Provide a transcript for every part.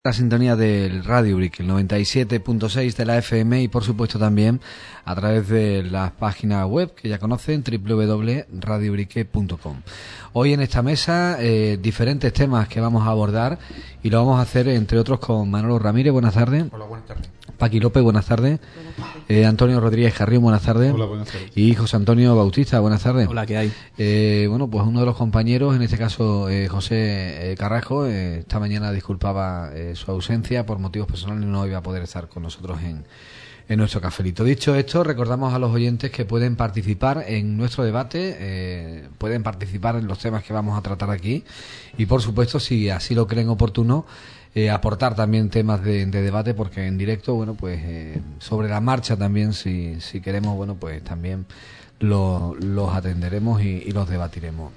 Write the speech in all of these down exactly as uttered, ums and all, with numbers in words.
La sintonía del Radio Urique, el noventa y siete punto seis de la F M y por supuesto también a través de las páginas web que ya conocen, doble u doble u doble u punto radio urique punto com. Hoy en esta mesa eh, diferentes temas que vamos a abordar y lo vamos a hacer entre otros con Manolo Ramírez, buenas tardes. Hola, buenas tardes. Paqui López, buenas tardes. Buenas tardes. Eh, Antonio Rodríguez Carrión, buenas tardes. Hola, buenas tardes. Y José Antonio Bautista, buenas tardes. Hola, ¿qué hay? Eh, bueno, pues uno de los compañeros, en este caso eh, José eh, Carrasco, eh, esta mañana disculpaba eh, su ausencia por motivos personales y no iba a poder estar con nosotros en, en nuestro cafelito. Dicho esto, recordamos a los oyentes que pueden participar en nuestro debate, eh, pueden participar en los temas que vamos a tratar aquí y, por supuesto, si así lo creen oportuno, Eh, aportar también temas de, de debate, porque en directo, bueno, pues eh, sobre la marcha también, si, si queremos, bueno, pues también lo, los atenderemos y, y los debatiremos.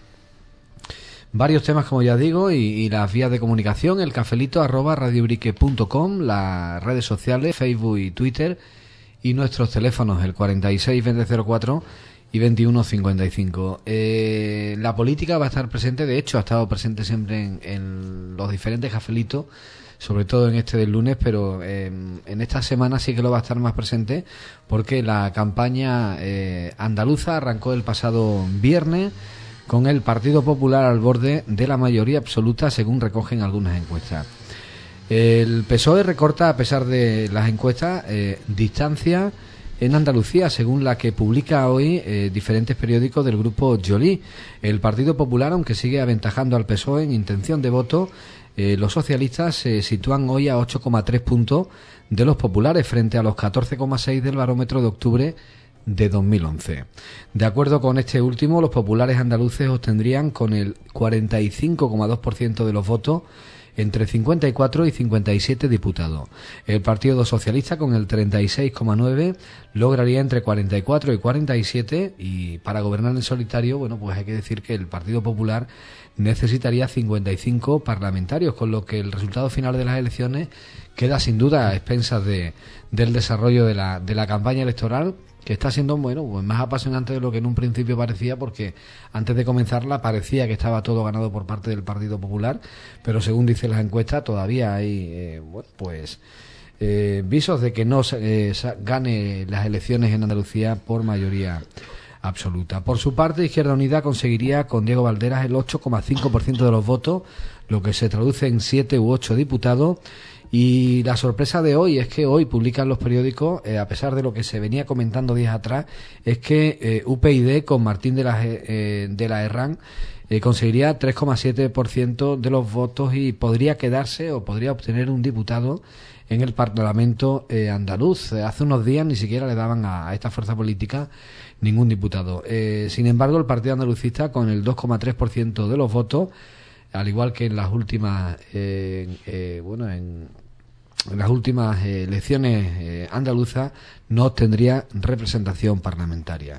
Varios temas, como ya digo, y, y las vías de comunicación, el cafelito arroba radiobrique punto com, las redes sociales, Facebook y Twitter, y nuestros teléfonos, el cuarenta y seis veinte cero cuatro y veintiuno cincuenta y cinco. Eh, la política va a estar presente, de hecho ha estado presente siempre en, en los diferentes cafelitos, sobre todo en este del lunes, pero eh, en esta semana sí que lo va a estar más presente, porque la campaña eh, andaluza arrancó el pasado viernes con el Partido Popular al borde de la mayoría absoluta, según recogen algunas encuestas. El P S O E recorta, a pesar de las encuestas, eh, distancia en Andalucía, según la que publica hoy eh, diferentes periódicos del grupo Joly. El Partido Popular, aunque sigue aventajando al P S O E en intención de voto, eh, los socialistas se sitúan hoy a ocho coma tres puntos de los populares frente a los catorce coma seis del barómetro de octubre de dos mil once. De acuerdo con este último, los populares andaluces obtendrían con el cuarenta y cinco coma dos por ciento de los votos entre cincuenta y cuatro y cincuenta y siete diputados. El Partido Socialista, con el treinta y seis coma nueve, lograría entre cuarenta y cuatro y cuarenta y siete, y para gobernar en solitario, bueno, pues hay que decir que el Partido Popular necesitaría cincuenta y cinco parlamentarios, con lo que el resultado final de las elecciones queda sin duda a expensas de, del desarrollo de la, de la campaña electoral, que está siendo, bueno, pues más apasionante de lo que en un principio parecía, porque antes de comenzarla parecía que estaba todo ganado por parte del Partido Popular, pero según dicen las encuestas todavía hay, eh, bueno, pues eh, visos de que no eh, gane las elecciones en Andalucía por mayoría absoluta. Por su parte, Izquierda Unida conseguiría con Diego Valderas el ocho coma cinco por ciento de los votos, lo que se traduce en siete u ocho diputados. Y la sorpresa de hoy es que hoy publican los periódicos, eh, a pesar de lo que se venía comentando días atrás, es que eh, U P YD con Martín de la, eh, de la Herrán eh, conseguiría tres coma siete por ciento de los votos y podría quedarse o podría obtener un diputado en el Parlamento eh, andaluz. Hace unos días ni siquiera le daban a, a esta fuerza política ningún diputado. Eh, sin embargo, el Partido Andalucista, con el dos coma tres por ciento de los votos, al igual que en las últimas eh, eh, bueno en, en las últimas eh, elecciones eh, andaluzas, no obtendría representación parlamentaria.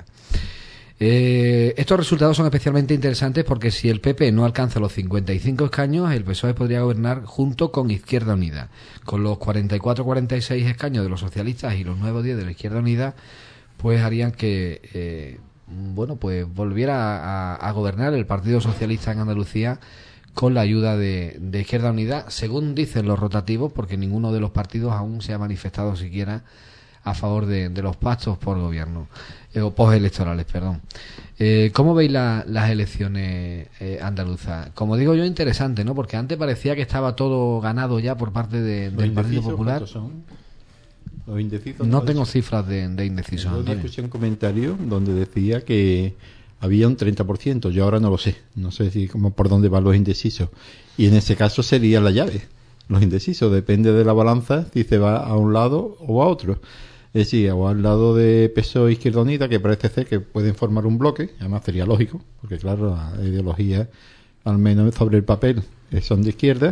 Eh, estos resultados son especialmente interesantes porque si el P P no alcanza los cincuenta y cinco escaños, el P S O E podría gobernar junto con Izquierda Unida. Con los cuarenta y cuatro cuarenta y seis escaños de los socialistas y los nuevos diez de la Izquierda Unida, pues harían que eh, bueno pues volviera a, a gobernar el Partido Socialista en Andalucía con la ayuda de, de Izquierda Unida, según dicen los rotativos, porque ninguno de los partidos aún se ha manifestado siquiera a favor de, de los pactos por gobierno, eh, o postelectorales, perdón. Eh, ¿Cómo veis la, las elecciones eh, andaluzas? Como digo yo, interesante, ¿no? Porque antes parecía que estaba todo ganado ya por parte de, del Partido Popular. Son? Los indecisos. No tengo cifras de, de indecisos. Yo escuché un comentario donde decía que había un treinta por ciento, yo ahora no lo sé, no sé si como por dónde van los indecisos, y en ese caso sería la llave, los indecisos, depende de la balanza si se va a un lado o a otro, es decir, o al lado de P S O E e Izquierda Unida, que parece ser que pueden formar un bloque, además sería lógico, porque claro, las ideologías, al menos sobre el papel, son de izquierda,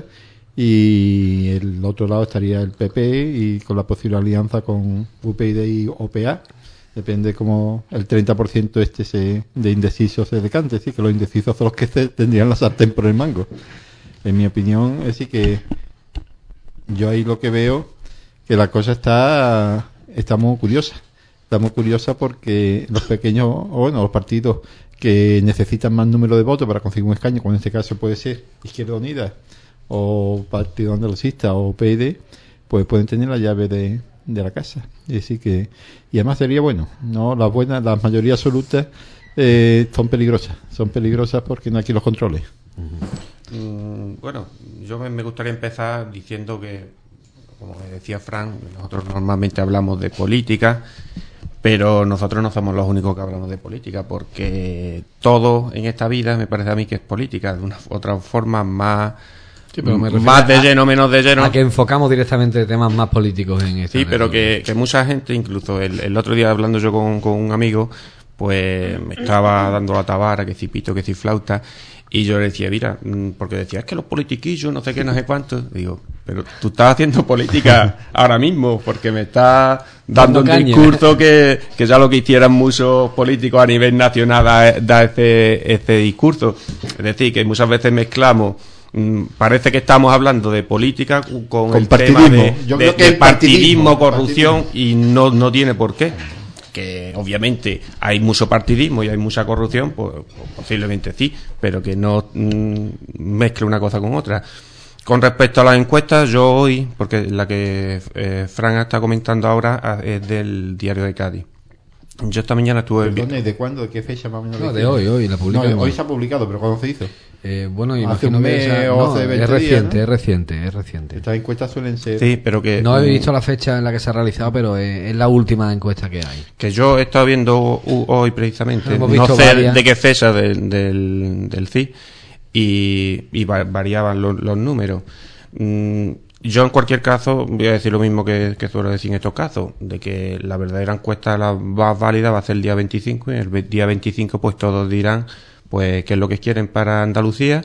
y el otro lado estaría el P P y con la posible alianza con U P YD y O P A. Depende como el treinta por ciento este se, de indecisos se decante, sí, que los indecisos son los que se tendrían la sartén por el mango. En mi opinión, es decir que yo ahí lo que veo que la cosa está está muy curiosa. Está muy curiosa porque los pequeños, o bueno, los partidos que necesitan más número de votos para conseguir un escaño, como en este caso puede ser Izquierda Unida o Partido Andalucista o P I D, pues pueden tener la llave de, de la casa. Es decir que, y además sería bueno, no las buenas, las mayorías absolutas eh, son peligrosas, son peligrosas porque no hay quien los controle. Uh-huh. Mm, bueno, yo me, me gustaría empezar diciendo que, como decía Fran, nosotros normalmente hablamos de política, pero nosotros no somos los únicos que hablamos de política, porque todo en esta vida me parece a mí que es política, de una otra forma más, sí, pero me más de lleno, menos de lleno. A que enfocamos directamente temas más políticos en esto. Sí, pero que, que mucha gente, incluso el, el otro día hablando yo con, con un amigo, pues me estaba dando la tabara, que si pito, que si flauta, y yo le decía, mira, porque decía, es que los politiquillos, no sé qué, no sé cuánto. Digo, pero tú estás haciendo política ahora mismo, porque me estás dando un caña. discurso que, que ya lo que hicieran muchos políticos a nivel nacional da, da ese, ese discurso. Es decir, que muchas veces mezclamos, mmm, parece que estamos hablando de política con, con el partidismo. tema de, Yo de, creo que de el partidismo, partidismo, corrupción, partidismo. y no, no tiene por qué. Que obviamente hay mucho partidismo y hay mucha corrupción, pues, pues posiblemente sí, pero que no mmm, mezcle una cosa con otra. Con respecto a las encuestas, yo hoy, porque la que eh, Fran está comentando ahora es del Diario de Cádiz. Yo esta mañana estuve... ¿Perdón, de cuándo? ¿De qué fecha más o menos? No, de hoy, hoy, la publicaron. No, hoy se ha publicado, pero ¿cuándo se hizo? Eh, bueno, Hace imagino un que mes esa- o no, hace veinte es reciente, días, ¿no? es reciente, es reciente. Estas encuestas suelen ser... Sí, pero que... No he mm, visto la fecha en la que se ha realizado, pero es, es la última encuesta que hay. que yo he estado viendo u- hoy precisamente, Hemos no visto sé varias. de qué fecha del, del, del C I, y, y va- variaban los, los números. Mm, yo en cualquier caso voy a decir lo mismo que, que suelo decir en estos casos, de que la verdadera encuesta, la más válida, va a ser el día veinticinco, y el ve- día veinticinco pues todos dirán pues qué es lo que quieren para Andalucía,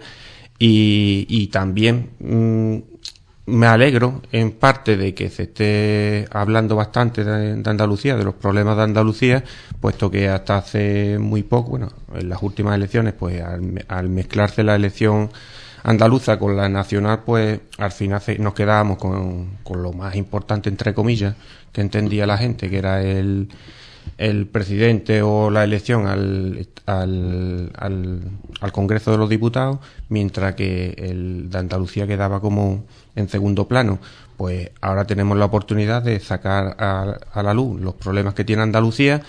y, y también mm, me alegro en parte de que se esté hablando bastante de, de Andalucía, de los problemas de Andalucía, puesto que hasta hace muy poco, bueno, en las últimas elecciones, pues al, al mezclarse la elección andaluza con la nacional, pues al final se- nos quedábamos con, con lo más importante, entre comillas, que entendía la gente, que era el, el presidente o la elección al, al, al, al Congreso de los Diputados, mientras que el de Andalucía quedaba como en segundo plano. Pues ahora tenemos la oportunidad de sacar a, a la luz los problemas que tiene Andalucía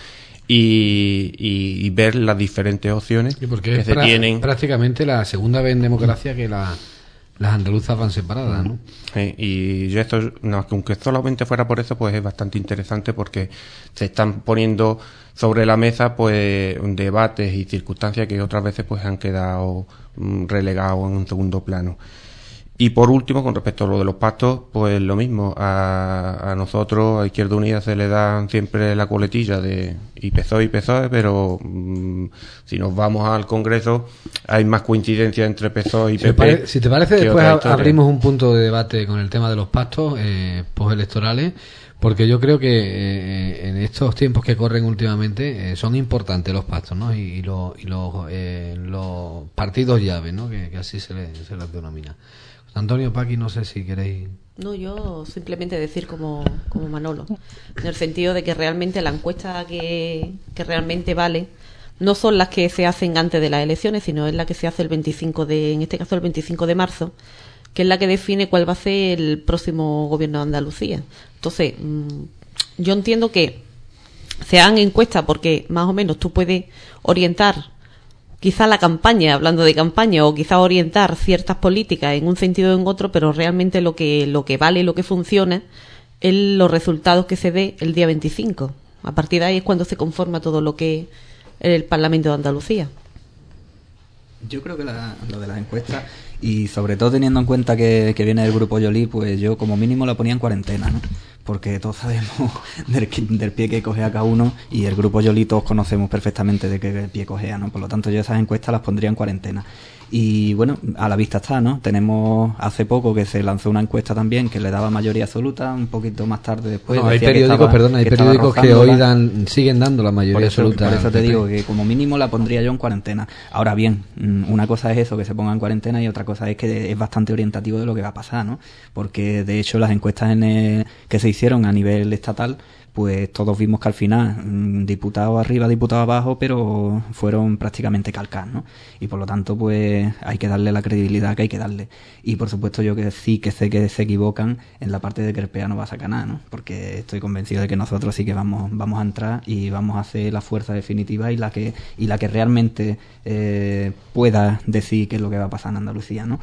y, y, y ver las diferentes opciones Sí, porque que es se pra- tienen. prácticamente la segunda vez en democracia que la- las andaluzas van separadas, ¿no? Sí, y yo esto, no, aunque solamente fuera por eso, pues es bastante interesante porque se están poniendo sobre la mesa pues debates y circunstancias que otras veces pues han quedado mm, relegados en un segundo plano. Y por último, con respecto a lo de los pactos, pues lo mismo, a, a nosotros, a Izquierda Unida, se le dan siempre la coletilla de y P S O E y P S O E, pero mmm, si nos vamos al Congreso, hay más coincidencia entre P S O E y Si te, P P. pare- si te parece, que después otra a- historia. abrimos un punto de debate con el tema de los pactos eh, postelectorales, porque yo creo que eh, en estos tiempos que corren últimamente eh, son importantes los pactos, ¿no? Y, y los, y los, eh, los partidos llave, ¿no? Que, que así se, le, se les denomina. Antonio, Paqui, no sé si queréis... No, yo simplemente decir como, como Manolo, en el sentido de que realmente la encuesta que, que realmente vale no son las que se hacen antes de las elecciones, sino es la que se hace el veinticinco de, en este caso el veinticinco de marzo, que es la que define cuál va a ser el próximo gobierno de Andalucía. Entonces, mmm, yo entiendo que se hagan encuestas porque más o menos tú puedes orientar quizá la campaña, hablando de campaña, o quizá orientar ciertas políticas en un sentido o en otro, pero realmente lo que lo que vale y lo que funciona es los resultados que se dé el día veinticinco. A partir de ahí es cuando se conforma todo lo que es el Parlamento de Andalucía. Yo creo que la- lo de las encuestas, y sobre todo teniendo en cuenta que, que viene del grupo Yolí, pues yo como mínimo la ponía en cuarentena, ¿no? Porque todos sabemos del, que- del pie que cogea cada uno, y el grupo Yolí todos conocemos perfectamente de qué pie cogea, ¿no? Por lo tanto yo esas encuestas las pondría en cuarentena. Y bueno, a la vista está, ¿no? Tenemos hace poco que se lanzó una encuesta también que le daba mayoría absoluta, un poquito más tarde después. No, hay decía que periódicos, estaba- perdón, hay que estaba periódicos que rozándola. hoy dan, siguen dando la mayoría Por eso, absoluta. por eso al te P P. digo que como mínimo la pondría yo en cuarentena. Ahora bien, mm, una cosa es eso, que se ponga en cuarentena, y otra cosa es que es bastante orientativo de lo que va a pasar, ¿no? Porque de hecho las encuestas en el- que se hicieron a nivel estatal pues todos vimos que al final, diputado arriba, diputado abajo, pero fueron prácticamente calcar, ¿no? Y por lo tanto, pues hay que darle la credibilidad que hay que darle. Y por supuesto yo que sí que sé que se equivocan en la parte de que el P E A no va a sacar nada, ¿no? Porque estoy convencido de que nosotros sí que vamos vamos a entrar y vamos a hacer la fuerza definitiva y la que y la que realmente eh, pueda decir qué es lo que va a pasar en Andalucía, ¿no?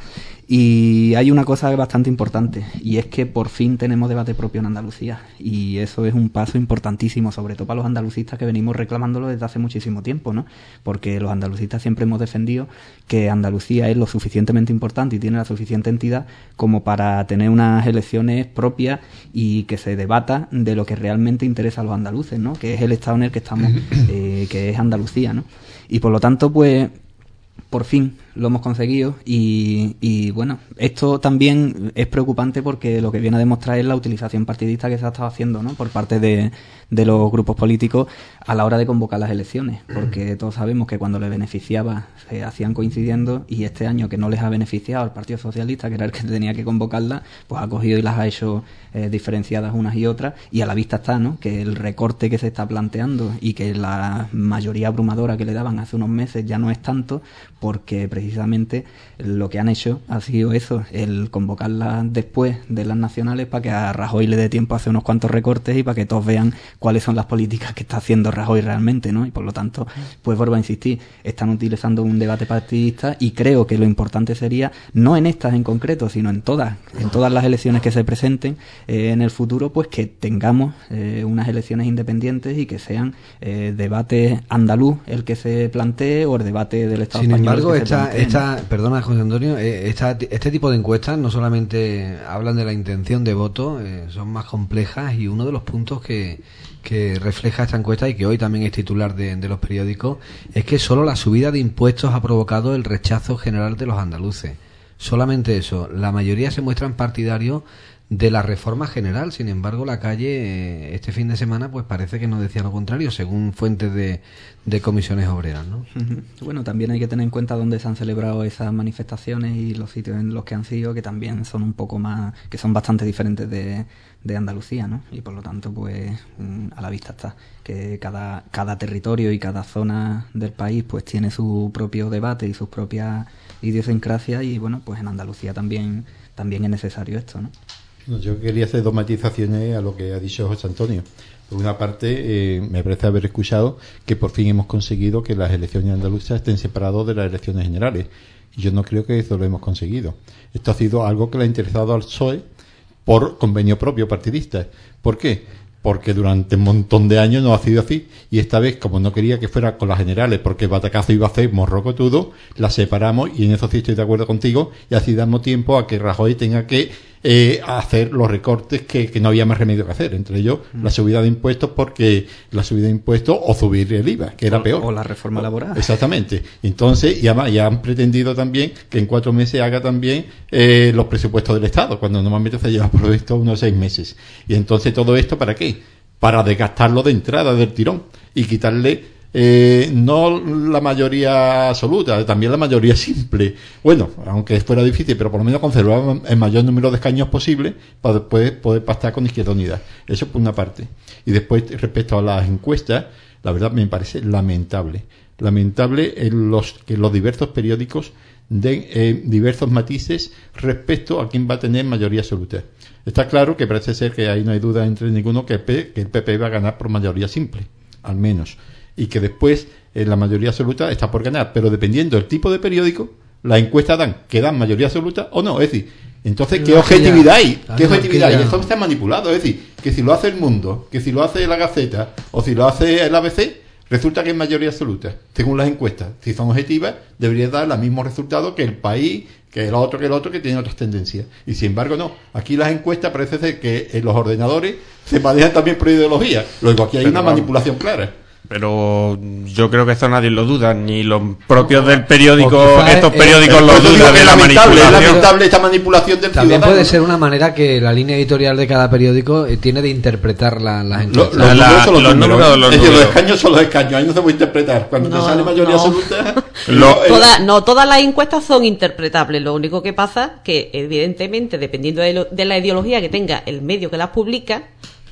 Y hay una cosa bastante importante, y es que por fin tenemos debate propio en Andalucía, y eso es un paso importantísimo, sobre todo para los andalucistas que venimos reclamándolo desde hace muchísimo tiempo, ¿no? Porque los andalucistas siempre hemos defendido que Andalucía es lo suficientemente importante y tiene la suficiente entidad como para tener unas elecciones propias y que se debata de lo que realmente interesa a los andaluces, ¿no? Que es el estado en el que estamos, eh, que es Andalucía, ¿no? Y por lo tanto, pues, por fin lo hemos conseguido y, y bueno, esto también es preocupante porque lo que viene a demostrar es la utilización partidista que se ha estado haciendo, ¿no? Por parte de, de los grupos políticos a la hora de convocar las elecciones, porque todos sabemos que cuando les beneficiaba se hacían coincidiendo, y este año que no les ha beneficiado al Partido Socialista, que era el que tenía que convocarlas, pues ha cogido y las ha hecho eh, diferenciadas unas y otras, y a la vista está, ¿no? Que el recorte que se está planteando y que la mayoría abrumadora que le daban hace unos meses ya no es tanto, porque precisamente precisamente lo que han hecho ha sido eso, el convocarlas después de las nacionales para que a Rajoy le dé tiempo a hacer unos cuantos recortes y para que todos vean cuáles son las políticas que está haciendo Rajoy realmente, ¿no? Y por lo tanto, pues vuelvo a insistir, están utilizando un debate partidista, y creo que lo importante sería, no en estas en concreto, sino en todas, en todas las elecciones que se presenten eh, en el futuro, pues que tengamos eh, unas elecciones independientes y que sean eh, debate andaluz el que se plantee o el debate del Estado Sin español. embargo, el que se esta, plantee, esta, ¿no? perdona José Antonio, eh, esta, este tipo de encuestas no solamente hablan de la intención de voto, eh, son más complejas, y uno de los puntos que, que refleja esta encuesta, y que hoy también es titular de, de los periódicos, es que solo la subida de impuestos ha provocado el rechazo general de los andaluces. Solamente eso. La mayoría se muestran partidarios de la reforma general. Sin embargo, la calle eh, este fin de semana pues parece que nos decía lo contrario, según fuentes de, de comisiones obreras, ¿no? Bueno, también hay que tener en cuenta dónde se han celebrado esas manifestaciones y los sitios en los que han sido, que también son un poco más, que son bastante diferentes de, de Andalucía, ¿no? Y por lo tanto, pues a la vista está que cada cada territorio y cada zona del país pues tiene su propio debate y sus propias idiosincrasias, y bueno, pues en Andalucía también también es necesario esto, ¿no? Yo quería hacer dos matizaciones a lo que ha dicho José Antonio. Por una parte, eh, me parece haber escuchado que por fin hemos conseguido que las elecciones andaluzas estén separadas de las elecciones generales. Y yo no creo que eso lo hemos conseguido. Esto ha sido algo que le ha interesado al P S O E por convenio propio partidista. ¿Por qué? Porque durante un montón de años no ha sido así, y esta vez, como no quería que fuera con las generales, porque batacazo iba a hacer morrocotudo, las separamos, y en eso sí estoy de acuerdo contigo, y así damos tiempo a que Rajoy tenga que eh, hacer los recortes que, que no había más remedio que hacer, entre ellos mm. la subida de impuestos, porque la subida de impuestos o subir el I V A, que era o, peor. O la reforma laboral. Exactamente. Entonces, y además ya han pretendido también que en cuatro meses haga también eh, los presupuestos del Estado, cuando normalmente se lleva por esto unos seis meses. Y entonces, ¿todo esto para qué? Para desgastarlo de entrada del tirón y quitarle eh, no la mayoría absoluta, también la mayoría simple. Bueno, aunque fuera difícil, pero por lo menos conservar el mayor número de escaños posible para después poder pactar con Izquierda Unida. Eso por una parte. Y después, respecto a las encuestas, la verdad me parece lamentable. Lamentable en los que los diversos periódicos den eh, diversos matices respecto a quién va a tener mayoría absoluta. Está claro que parece ser que ahí no hay duda entre ninguno que el, P, que el P P va a ganar por mayoría simple, al menos, y que después eh, la mayoría absoluta está por ganar, pero dependiendo del tipo de periódico, las encuestas dan que dan mayoría absoluta o no. Es decir, entonces, ¿qué objetividad hay? ¿Qué objetividad hay? Esto está manipulado. Es decir, que si lo hace El Mundo, que si lo hace la Gaceta o si lo hace el A B C, resulta que es mayoría absoluta, según las encuestas. Si son objetivas, debería dar los mismos resultados que El País, que el otro, que el otro, que tiene otras tendencias. Y sin embargo, no. Aquí las encuestas parece ser que en los ordenadores se manejan también por ideología. Luego aquí hay Pero una vamos. manipulación clara. Pero yo creo que esto nadie lo duda, ni los propios del periódico, estos periódicos eh, lo dudan de la manipulación. Es lamentable esta manipulación del También ciudadano. puede ser una manera que la línea editorial de cada periódico eh, tiene de interpretar la, las encuestas. Lo, los, la, números son los, los números, números, los, es decir, números. los escaños son los escaños, ahí no se puede interpretar. Cuando no, te sale mayoría no. absoluta... Lo, eh, Toda, no, todas las encuestas son interpretables. Lo único que pasa que, evidentemente, dependiendo de, lo, de la ideología que tenga el medio que las publica,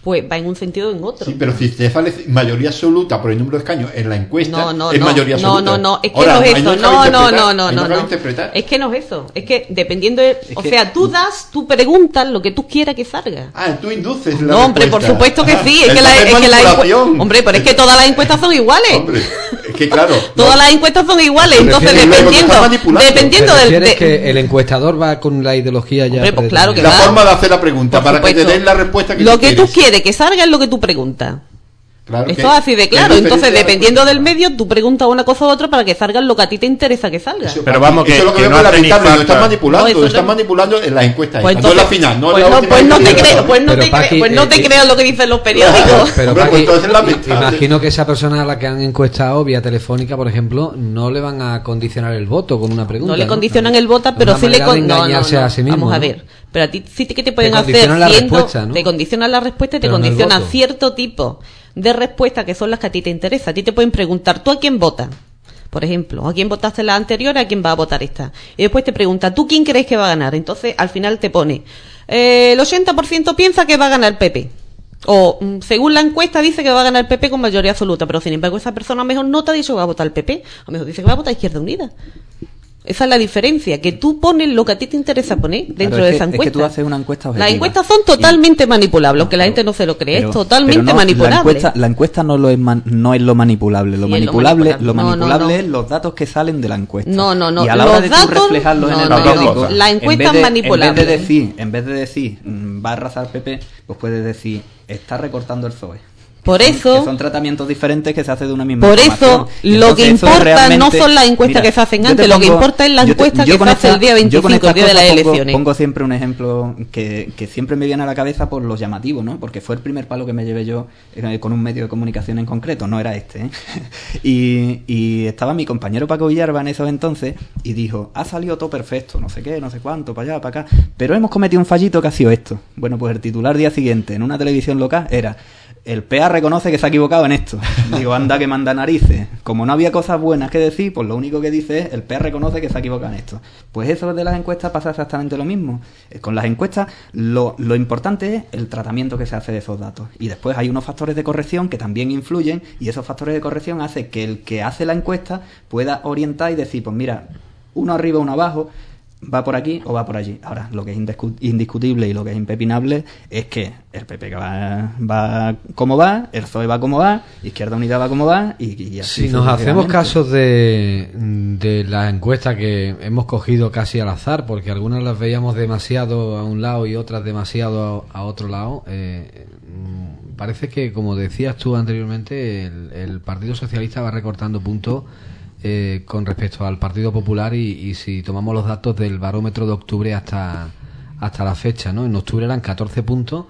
pues va en un sentido o en otro. Sí, pero si Estefan es mayoría absoluta por el número de escaños en la encuesta, no, no, es no, mayoría no, absoluta. no, no, es que Ahora, no es eso, no, no, no, no, no, no, es que no es eso, es que dependiendo, de, es o que, sea, tú das, tú preguntas lo que tú quieras que salga. Ah, tú induces la No, hombre, respuesta. por supuesto que sí, es Ah, que la, es que la manipulación. hombre, pero es que todas las encuestas son iguales. Hombre, es que claro. Todas no. las encuestas son iguales, ¿Te entonces refieres luego que dependiendo, estás manipulando? dependiendo ¿Te del refieres de- que el encuestador va con la ideología ya Hombre, pues claro que La va. forma de hacer la pregunta Por para que supuesto. te den la respuesta que lo tú que tú quieres. quieres que salga es lo que tú preguntas. Claro Esto que- es así de que claro. es Entonces, diferente a la dependiendo del respuesta. medio, tú preguntas una cosa u otra para que salga lo que a ti te interesa que salga. Eso, Pero vamos, que- eso es lo que, que veo no que hace ni lamentable, lo falta. están manipulando, No, eso lo están no- manipulando en las encuestas, Pues esta, no en la entonces- final, no en pues la no, última pues no te encuesta. creas, pues no Pero, te Paqui, creas, pues no eh, te eh, creas lo que dicen los periódicos. Pero Hombre, Paqui, pues entonces es lamentable. imagino que esa persona a la que han encuestado vía telefónica, por ejemplo, no le van a condicionar el voto con una pregunta. No le condicionan el voto, Es pero una sí le manera de con... no, no, engañarse no. a sí mismo, Vamos a ¿no? ver. Pero a ti sí que te pueden Te hacer condicionan la ciento- respuesta, ¿no? te condicionan la respuesta y te Pero no el condicionan voto. cierto tipo de respuestas que son las que a ti te interesan. A ti te pueden preguntar, ¿tú a quién votas? Por ejemplo, ¿a quién votaste la anterior? ¿A quién va a votar esta? Y después te pregunta, ¿tú quién crees que va a ganar? Entonces, al final te pone, eh, el ochenta por ciento piensa que va a ganar el P P. O, mm, según la encuesta, dice que va a ganar el P P con mayoría absoluta. Pero, sin embargo, esa persona a lo mejor no te ha dicho que va a votar el P P. A lo mejor dice que va a votar Izquierda Unida. Esa es la diferencia, que tú pones lo que a ti te interesa poner dentro Claro, de es que- esa es que encuesta. tú haces una encuesta objetiva. Las encuestas son Y- totalmente manipulables, aunque la pero- gente no se lo cree, pero- es totalmente pero no, manipulable. La encuesta, la encuesta no, lo es man- no es lo manipulable. Lo Sí, es lo manipulable, manipulable. lo No, no, manipulable no. es los datos que salen de la encuesta. No, no, no. Y a la hora Los de datos- tú reflejarlos no, en el no, periódico, no. La encuesta en vez es de- manipulable. En vez de decir, en vez de decir mm, va a arrasar P P, pues puedes decir está recortando el P S O E. Por Que eso- son, que son tratamientos diferentes que se hace de una misma Por información. eso, lo Entonces, que eso es importa realmente- no son las encuestas que se hacen yo te antes, lo que pongo- importa es la yo te- encuesta yo que con se hace el día yo con veinticinco, estas el día de cosas las pongo- elecciones. Pongo siempre un ejemplo que, que siempre me viene a la cabeza por los llamativos, ¿no? Porque fue el primer palo que me llevé yo eh, con un medio de comunicación en concreto, no era este, ¿eh? y, y estaba mi compañero Paco Villarba en esos entonces y dijo, ha salido todo perfecto, no sé qué, no sé cuánto, para allá, para acá, pero hemos cometido un fallito que ha sido esto. Bueno, pues el titular día siguiente en una televisión local era el P A reconoce que se ha equivocado en esto. Digo, anda que manda narices. Como no había cosas buenas que decir, pues lo único que dice es el P A reconoce que se ha equivocado en esto. Pues eso de las encuestas pasa exactamente lo mismo. Eh, Con las encuestas lo, lo importante es el tratamiento que se hace de esos datos. Y después hay unos factores de corrección que también influyen y esos factores de corrección hacen que el que hace la encuesta pueda orientar y decir, pues mira, uno arriba, uno abajo, va por aquí o va por allí. Ahora, lo que es indiscu- indiscutible y lo que es impepinable es que el P P va, va como va, el P S O E va como va, Izquierda Unida va como va y, y así Si nos hacemos sucesivamente. caso de, de las encuestas que hemos cogido casi al azar, porque algunas las veíamos demasiado a un lado y otras demasiado a, a otro lado, eh, mm, parece que, como decías tú anteriormente, el, el Partido Socialista va recortando puntos eh, con respecto al Partido Popular y, y si tomamos los datos del barómetro de octubre hasta, hasta la fecha, ¿no? En octubre eran catorce puntos.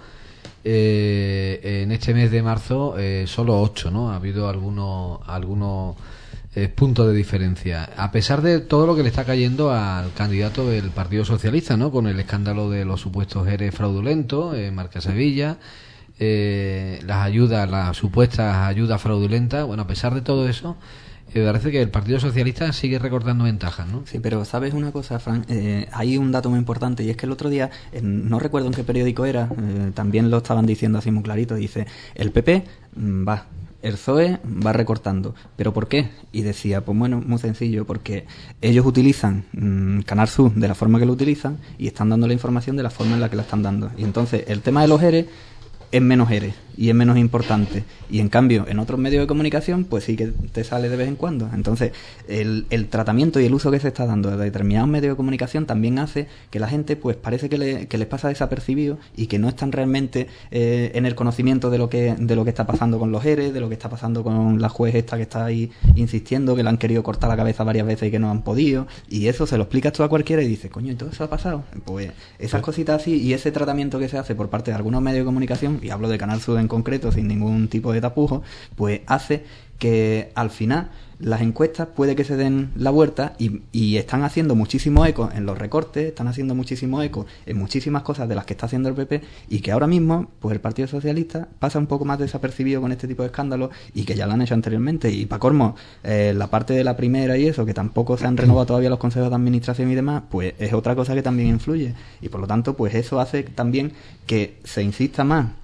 Eh, en este mes de marzo eh, solo ocho, ¿no? Ha habido algunos algunos eh, puntos de diferencia, a pesar de todo lo que le está cayendo al candidato del Partido Socialista, ¿no? Con el escándalo de los supuestos eres fraudulentos, eh, Marca Sevilla, eh, las ayudas, las supuestas ayudas fraudulentas. Bueno, a pesar de todo eso, eh, parece que el Partido Socialista sigue recortando ventajas, ¿no? Sí, pero ¿sabes una cosa, Fran? Eh, hay un dato muy importante y es que el otro día, en- no recuerdo en qué periódico era, eh, también lo estaban diciendo así muy clarito, dice, el P P mm, va, el P S O E va recortando. ¿Pero por qué? Y decía, pues bueno, muy sencillo, porque ellos utilizan mm, Canal Sur de la forma que lo utilizan y están dando la información de la forma en la que la están dando. Y entonces el tema de los E R E es menos E R E y es menos importante, y en cambio en otros medios de comunicación pues sí que te sale de vez en cuando. Entonces el, el tratamiento y el uso que se está dando de determinados medios de comunicación también hace que la gente pues parece que, le, que les pasa desapercibido y que no están realmente eh, en el conocimiento de lo que de lo que está pasando con los E R E, de lo que está pasando con la juez esta que está ahí insistiendo, que le han querido cortar la cabeza varias veces y que no han podido, y eso se lo explicas tú a cualquiera y dices, coño, ¿y todo eso ha pasado? Pues esas cositas así y ese tratamiento que se hace por parte de algunos medios de comunicación, y hablo de Canal Sur en concreto sin ningún tipo de tapujo, pues hace que al final las encuestas puede que se den la vuelta y, y están haciendo muchísimo eco en los recortes, están haciendo muchísimo eco en muchísimas cosas de las que está haciendo el P P, y que ahora mismo pues el Partido Socialista pasa un poco más desapercibido con este tipo de escándalos y que ya lo han hecho anteriormente. Y para colmo, eh, la parte de la primera y eso, que tampoco se han renovado todavía los consejos de administración y demás, pues es otra cosa que también influye, y por lo tanto pues eso hace también que se insista más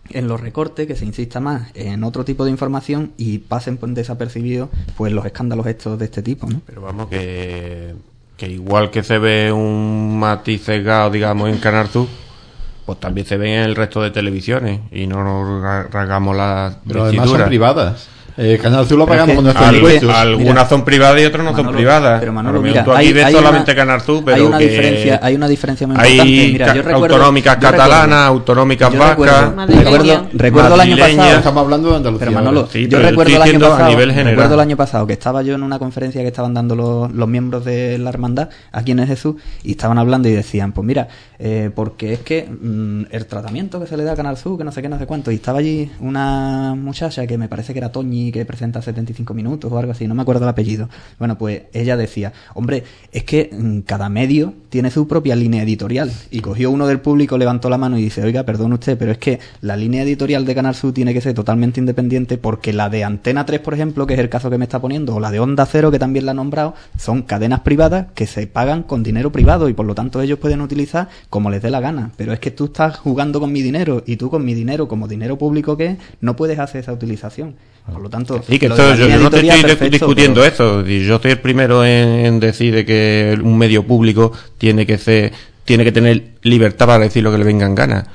en los recortes, que se insista más en otro tipo de información y pasen desapercibidos pues los escándalos estos de este tipo, ¿no? Pero vamos, que, que igual que se ve un matiz sesgado, digamos, en Canal Sur, pues también se ve en el resto de televisiones y no nos rasgamos las Pero además son privadas. Eh, Canal Sur lo pagamos es que con nuestros Al, impuestos. Algunas Mira, son privadas y otras no Manolo, son privadas. pero Manolo, Ahora, mira, tú aquí hay- ves hay solamente una- Canal Sur, pero hay una que diferencia, hay una diferencia muy hay importante. Mira, yo ca- recuerdo, autonómicas yo recuerdo- catalanas, autonómicas yo vascas, recuerdo, Madrileña. recuerdo, recuerdo el año madrileña. pasado. Estamos hablando de Andalucía. Pero Manolo, ahora. Sí, yo pero recuerdo estoy el año diciendo a pasado, nivel general. recuerdo el año pasado que estaba yo en una conferencia que estaban dando los, los miembros de la hermandad aquí en el Jesús y estaban hablando y decían, pues mira, eh, porque es que mm, el tratamiento que se le da a Canal Sur, que no sé qué, no sé cuánto, y estaba allí una muchacha que me parece que era Toñi, que presenta setenta y cinco minutos o algo así, no me acuerdo el apellido. Bueno, pues ella decía, hombre, es que mm, cada medio tiene su propia línea editorial. Y cogió uno del público, levantó la mano y dice, oiga, perdón usted, pero es que la línea editorial de Canal Sur tiene que ser totalmente independiente porque la de Antena tres, por ejemplo, que es el caso que me está poniendo, o la de Onda Cero, que también la ha nombrado, son cadenas privadas que se pagan con dinero privado y por lo tanto ellos pueden utilizar como les dé la gana. Pero es que tú estás jugando con mi dinero y tú con mi dinero, como dinero público que es, no puedes hacer esa utilización. Por lo tanto, Sí, que lo esto, de la yo, línea yo no te editorial, estoy perfecto, discutiendo pero- eso. Y yo soy el primero en, en decir de que un medio público tiene que ser, tiene que tener libertad para decir lo que le vengan ganas.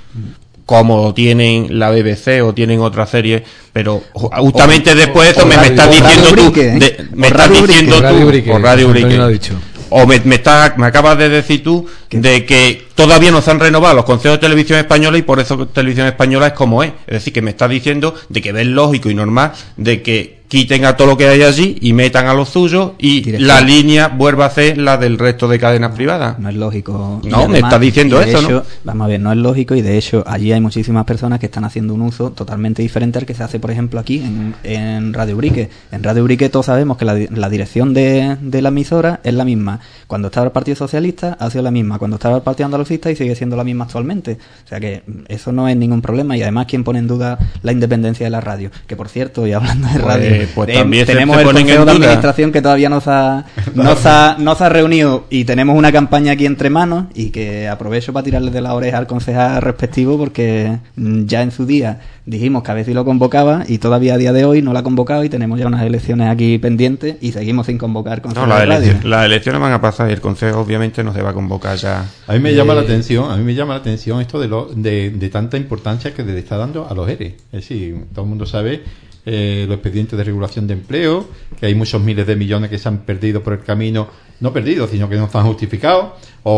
Como tienen la B B C o tienen otra serie, pero ju- justamente o- después de o eso me, me Radio- estás o Radio diciendo tú, Brique, ¿eh? de- me O estás Radio diciendo Brique. tú, Radio Brique, o Radio José Antonio Brique. lo ha dicho. O me, me, está, me acabas de decir tú de que todavía no se han renovado los consejos de televisión española y por eso televisión española es como es. Es decir, que me estás diciendo de que ves lógico y normal de que quiten a todo lo que hay allí y metan a los suyos y Dirección. la línea vuelva a ser la del resto de cadenas privadas. No es lógico. Y No, me además, estás diciendo y de eso, ¿no? hecho, Vamos a ver, no es lógico y de hecho allí hay muchísimas personas que están haciendo un uso totalmente diferente al que se hace, por ejemplo, aquí en, en Radio Brique. En Radio Brique todos sabemos que la, di- la dirección de, de la emisora es la misma. Cuando estaba el Partido Socialista ha sido la misma. Cuando estaba el Partido Andalucista y sigue siendo la misma actualmente. O sea que eso no es ningún problema y además quien pone en duda la independencia de la radio. Que por cierto, y hablando de Pues- radio, pues eh, también se- tenemos se el ponen Consejo en de duda. Administración que todavía no se ha, no se ha, no se ha reunido y tenemos una campaña aquí entre manos y que aprovecho para tirarle de la oreja al concejal respectivo porque mm, ya en su día dijimos que a ver si lo convocaba y todavía a día de hoy no lo ha convocado y tenemos ya unas elecciones aquí pendientes y seguimos sin convocar No, consejo las, de radio. elecciones, las elecciones van a pasar y el Consejo obviamente no se va a convocar ya. A mí me llama la Eh, atención, a mí me llama la atención esto de, lo, de, de tanta importancia que le está dando a los E R E. Es decir, todo el mundo sabe eh, los expedientes de regulación de empleo, que hay muchos miles de millones que se han perdido por el camino, no perdidos, sino que no están justificados,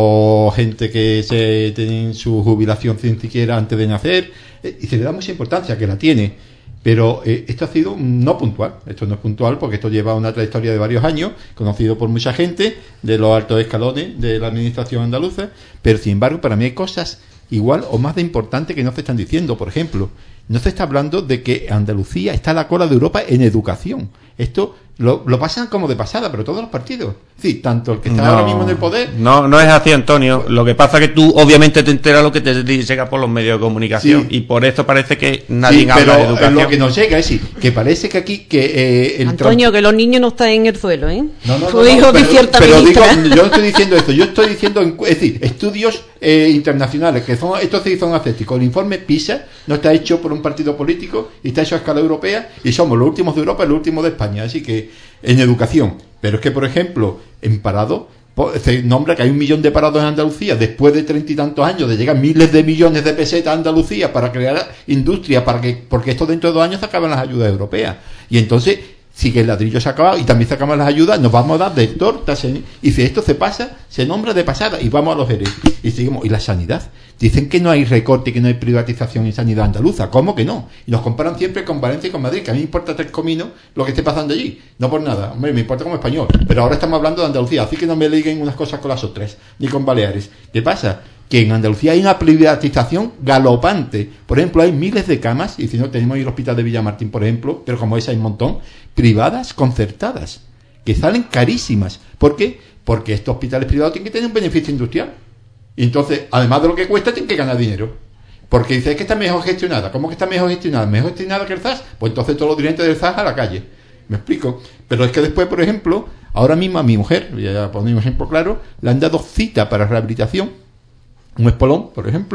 o gente que se tiene su jubilación sin siquiera antes de nacer, eh, y se le da mucha importancia, que la tiene. Pero eh, esto ha sido no puntual, esto no es puntual porque esto lleva una trayectoria de varios años, conocido por mucha gente de los altos escalones de la administración andaluza, pero sin embargo para mí hay cosas igual o más de importantes que no se están diciendo. Por ejemplo, no se está hablando de que Andalucía está a la cola de Europa en educación. Esto lo, lo pasan como de pasada, pero todos los partidos. Sí, tanto el que está No, ahora mismo en el poder. No, no es así, Antonio. Lo que pasa es que tú obviamente te enteras lo que te llega por los medios de comunicación Sí. y por eso parece que nadie Sí, habla pero de educación. lo que nos llega es decir, que parece que aquí que eh, el Antonio, que los niños no están en el suelo, ¿eh? No, no, Tu no, no, hijo de pero, cierta pero digo, ministra. yo no estoy diciendo esto, yo estoy diciendo, en- es decir, estudios eh, internacionales, que son, estos sí son ascéticos. El informe PISA no está hecho por un partido político y está hecho a escala europea y somos los últimos de Europa y los últimos de España, así que en educación. Pero es que, por ejemplo, en parado, po- se nombra que hay un millón de parados en Andalucía después de treinta y tantos años de llegar miles de millones de pesetas a Andalucía para crear industria, para que, porque esto dentro de dos años se acaban las ayudas europeas. Y entonces, si que el ladrillo se ha acabado y también se acaban las ayudas, nos vamos a dar de tortas. ¿eh? Y si esto se pasa, se nombra de pasada y vamos a los ERE. Y seguimos. Y la sanidad. Dicen que no hay recorte y que no hay privatización en sanidad andaluza. ¿Cómo que no? Y nos comparan siempre con Valencia y con Madrid, que a mí me importa tres cominos lo que esté pasando allí. No por nada. Hombre, me importa como español. Pero ahora estamos hablando de Andalucía, así que no me liguen unas cosas con las otras, ni con Baleares. ¿Qué pasa? Que en Andalucía hay una privatización galopante. Por ejemplo, hay miles de camas, y si no tenemos el hospital de Villamartín, por ejemplo, pero como esa hay un montón, privadas concertadas, que salen carísimas. ¿Por qué? Porque estos hospitales privados tienen que tener un beneficio industrial. Y entonces, además de lo que cuesta, tienen que ganar dinero. Porque dice, es que está mejor gestionada. ¿Cómo que está mejor gestionada? ¿Mejor gestionada que el Z A S? Pues entonces todos los dirigentes del Z A S a la calle. ¿Me explico? Pero es que después, por ejemplo, ahora mismo a mi mujer, ya ponemos un ejemplo claro, le han dado cita para rehabilitación, un espolón, por ejemplo,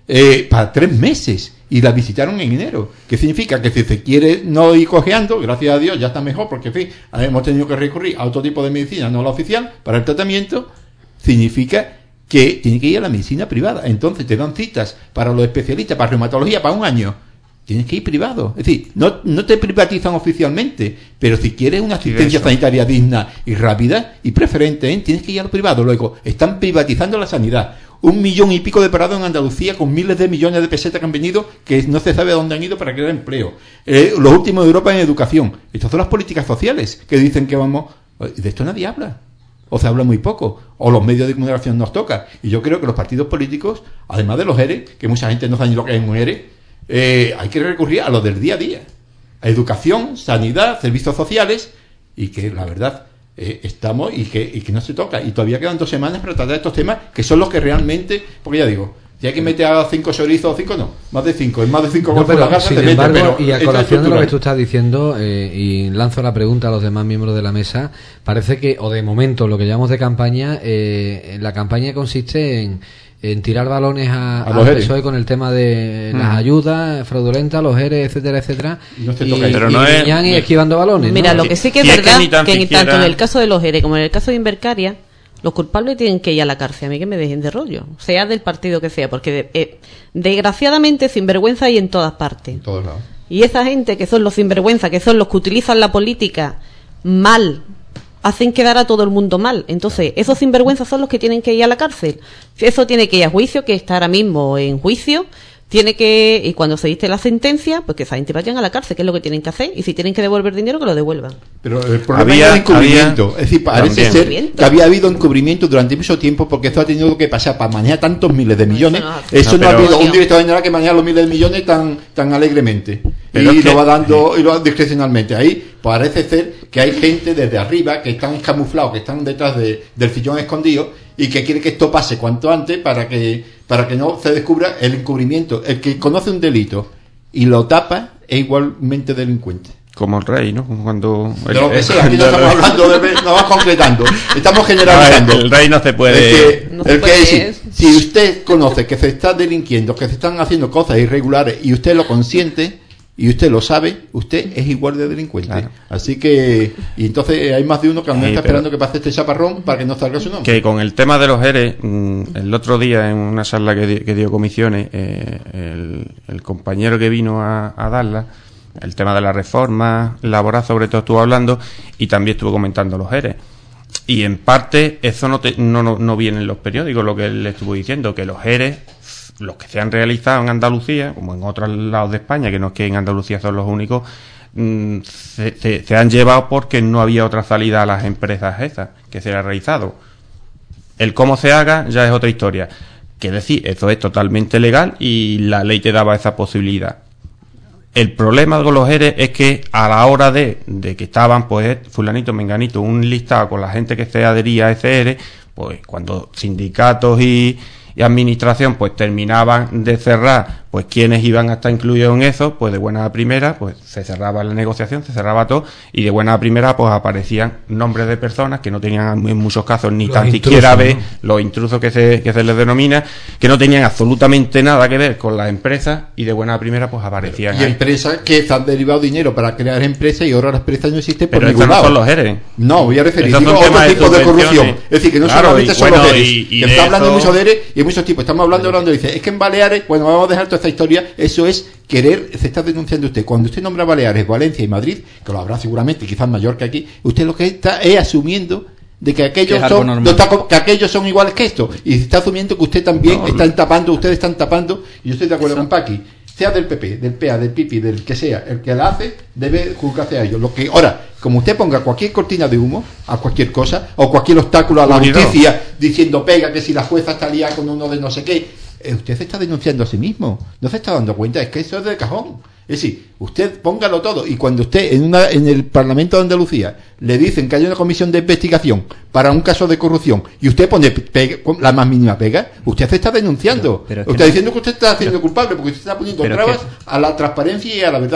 eh, para tres meses y la visitaron en enero. ¿Qué significa? Que si se quiere no ir cojeando, gracias a Dios ya está mejor, porque en fin, hemos tenido que recurrir a otro tipo de medicina, no la oficial, para el tratamiento, significa que tiene que ir a la medicina privada. Entonces te dan citas para los especialistas, para reumatología, para un año. Tienes que ir privado. Es decir, no, no te privatizan oficialmente, pero si quieres una asistencia sanitaria digna y rápida y preferente, ¿eh? tienes que ir a lo privado. Luego, están privatizando la sanidad. Un millón y pico de parados en Andalucía con miles de millones de pesetas que han venido, que no se sabe a dónde han ido para crear empleo. Eh, los últimos de Europa en educación. Estas son las políticas sociales que dicen que vamos... De esto nadie habla. O se habla muy poco. O los medios de comunicación nos tocan. Y yo creo que los partidos políticos, además de los E R E, que mucha gente no sabe ni lo que es un E R E, eh, hay que recurrir a lo del día a día. A educación, sanidad, servicios sociales, y que la verdad... Eh, estamos y que, y que no se toca, y todavía quedan dos semanas para tratar estos temas que son los que realmente, porque ya digo, si hay que meter a cinco chorizos o cinco, no, más de cinco, es más de cinco no, golpes la casa, sin te embargo, mete, pero y a colación de lo que tú estás diciendo, eh, y lanzo la pregunta a los demás miembros de la mesa, parece que, o de momento, lo que llamamos de campaña, eh, la campaña consiste en en tirar balones a, a los al E R E. P S O E con el tema de mm. las ayudas fraudulentas, los E R E, etcétera, etcétera, no se y, toca, pero y, no y es, y esquivando balones. Mira, ¿no? lo que sí que es y verdad es que, que, que siquiera... tanto en el caso de los E R E como en el caso de Invercaria, los culpables tienen que ir a la cárcel. A mí que me dejen de rollo, sea del partido que sea, porque de, eh, desgraciadamente sinvergüenza hay en todas partes. En todos lados. Y esa gente que son los sinvergüenza, que son los que utilizan la política mal, hacen quedar a todo el mundo mal. Entonces, esos sinvergüenzas son los que tienen que ir a la cárcel. Eso tiene que ir a juicio, que está ahora mismo en juicio. Tiene que, y cuando se dicte la sentencia, pues que esa gente vayan a la cárcel, que es lo que tienen que hacer. Y si tienen que devolver dinero, que lo devuelvan. Pero el problema había, es el encubrimiento. Había, es decir, parece ser que había habido encubrimiento durante mucho tiempo, porque esto ha tenido que pasar para manejar tantos miles de millones. No, eso no, no, no ha habido un director general que maneja los miles de millones tan tan alegremente. Pero y lo va dando sí. y lo va discrecionalmente. Ahí parece ser que hay gente desde arriba que están camuflados, que están detrás de, del sillón escondido, y que quiere que esto pase cuanto antes para que para que no se descubra el encubrimiento. El que conoce un delito y lo tapa es igualmente delincuente. Como el rey, ¿no? Cuando de lo que sea, aquí no estamos hablando de, no vamos concretando, estamos generalizando. No, el rey no se puede. El que, no el se puede que decir, si usted conoce que se está delinquiendo, que se están haciendo cosas irregulares y usted lo consiente y usted lo sabe, usted es igual de delincuente. Claro. Así que, y entonces hay más de uno que aún sí, está esperando que pase este chaparrón para que no salga su nombre. Que con el tema de los E R E, mmm, el otro día en una charla que, di, que dio comisiones, eh, el, el compañero que vino a, a darla, el tema de la reforma laboral sobre todo estuvo hablando, y también estuvo comentando los E R E. Y en parte eso no, te, no, no, no viene en los periódicos, lo que él le estuvo diciendo, que los E R E, los que se han realizado en Andalucía, como en otros lados de España, que no es que en Andalucía son los únicos, mmm, se, se, se han llevado porque no había otra salida a las empresas esas que se han realizado. El cómo se haga ya es otra historia. Que decir, eso es totalmente legal y la ley te daba esa posibilidad. El problema con los E R E es que a la hora de, de que estaban, pues, fulanito, menganito, un listado con la gente que se adhería a ese E R E, pues cuando sindicatos y y administración pues terminaban de cerrar pues quienes iban a estar incluidos en eso, pues de buena a primera pues se cerraba la negociación, se cerraba todo, y de buena a primera pues aparecían nombres de personas que no tenían en muchos casos ni los tan intrusos, siquiera ver, ¿no? Los intrusos que se, que se les denomina, que no tenían absolutamente nada que ver con las empresas, y de buena a primera pues aparecían y ahí. Empresas que se han derivado dinero para crear empresas y ahora las empresas no existen por pero ningún no lado. Son los E R E. No, voy a referir a otro tipo de, de corrupción. Es decir, que no claro, solamente son bueno, los E R E. Y, y que está hablando mucho de E R E y muchos tipos. Estamos hablando ahora donde dice, es que en Baleares, bueno, vamos a dejar toda esta historia, eso es querer, se está denunciando usted. Cuando usted nombra Baleares, Valencia y Madrid, que lo habrá seguramente, quizás mayor que aquí, usted lo que está es asumiendo de que aquellos que son no está, que aquellos son iguales que esto, y está asumiendo que usted también no, están tapando, ustedes están tapando, y yo estoy de acuerdo eso. Con Paqui, sea del P P, del P A, del P I P I, del que sea, el que la hace debe juzgarse a ellos. Lo que ahora, como usted ponga cualquier cortina de humo a cualquier cosa, o cualquier obstáculo a la justicia diciendo pega que si la jueza está liada con uno de no sé qué, usted se está denunciando a sí mismo, no se está dando cuenta, es que eso es de cajón. Es decir, usted póngalo todo, y cuando usted en una en el Parlamento de Andalucía le dicen que hay una comisión de investigación para un caso de corrupción y usted pone pega, la más mínima pega, usted se está denunciando, pero, pero usted está no, diciendo que usted está haciendo pero, culpable porque usted está poniendo trabas que, a la transparencia y a la verdad.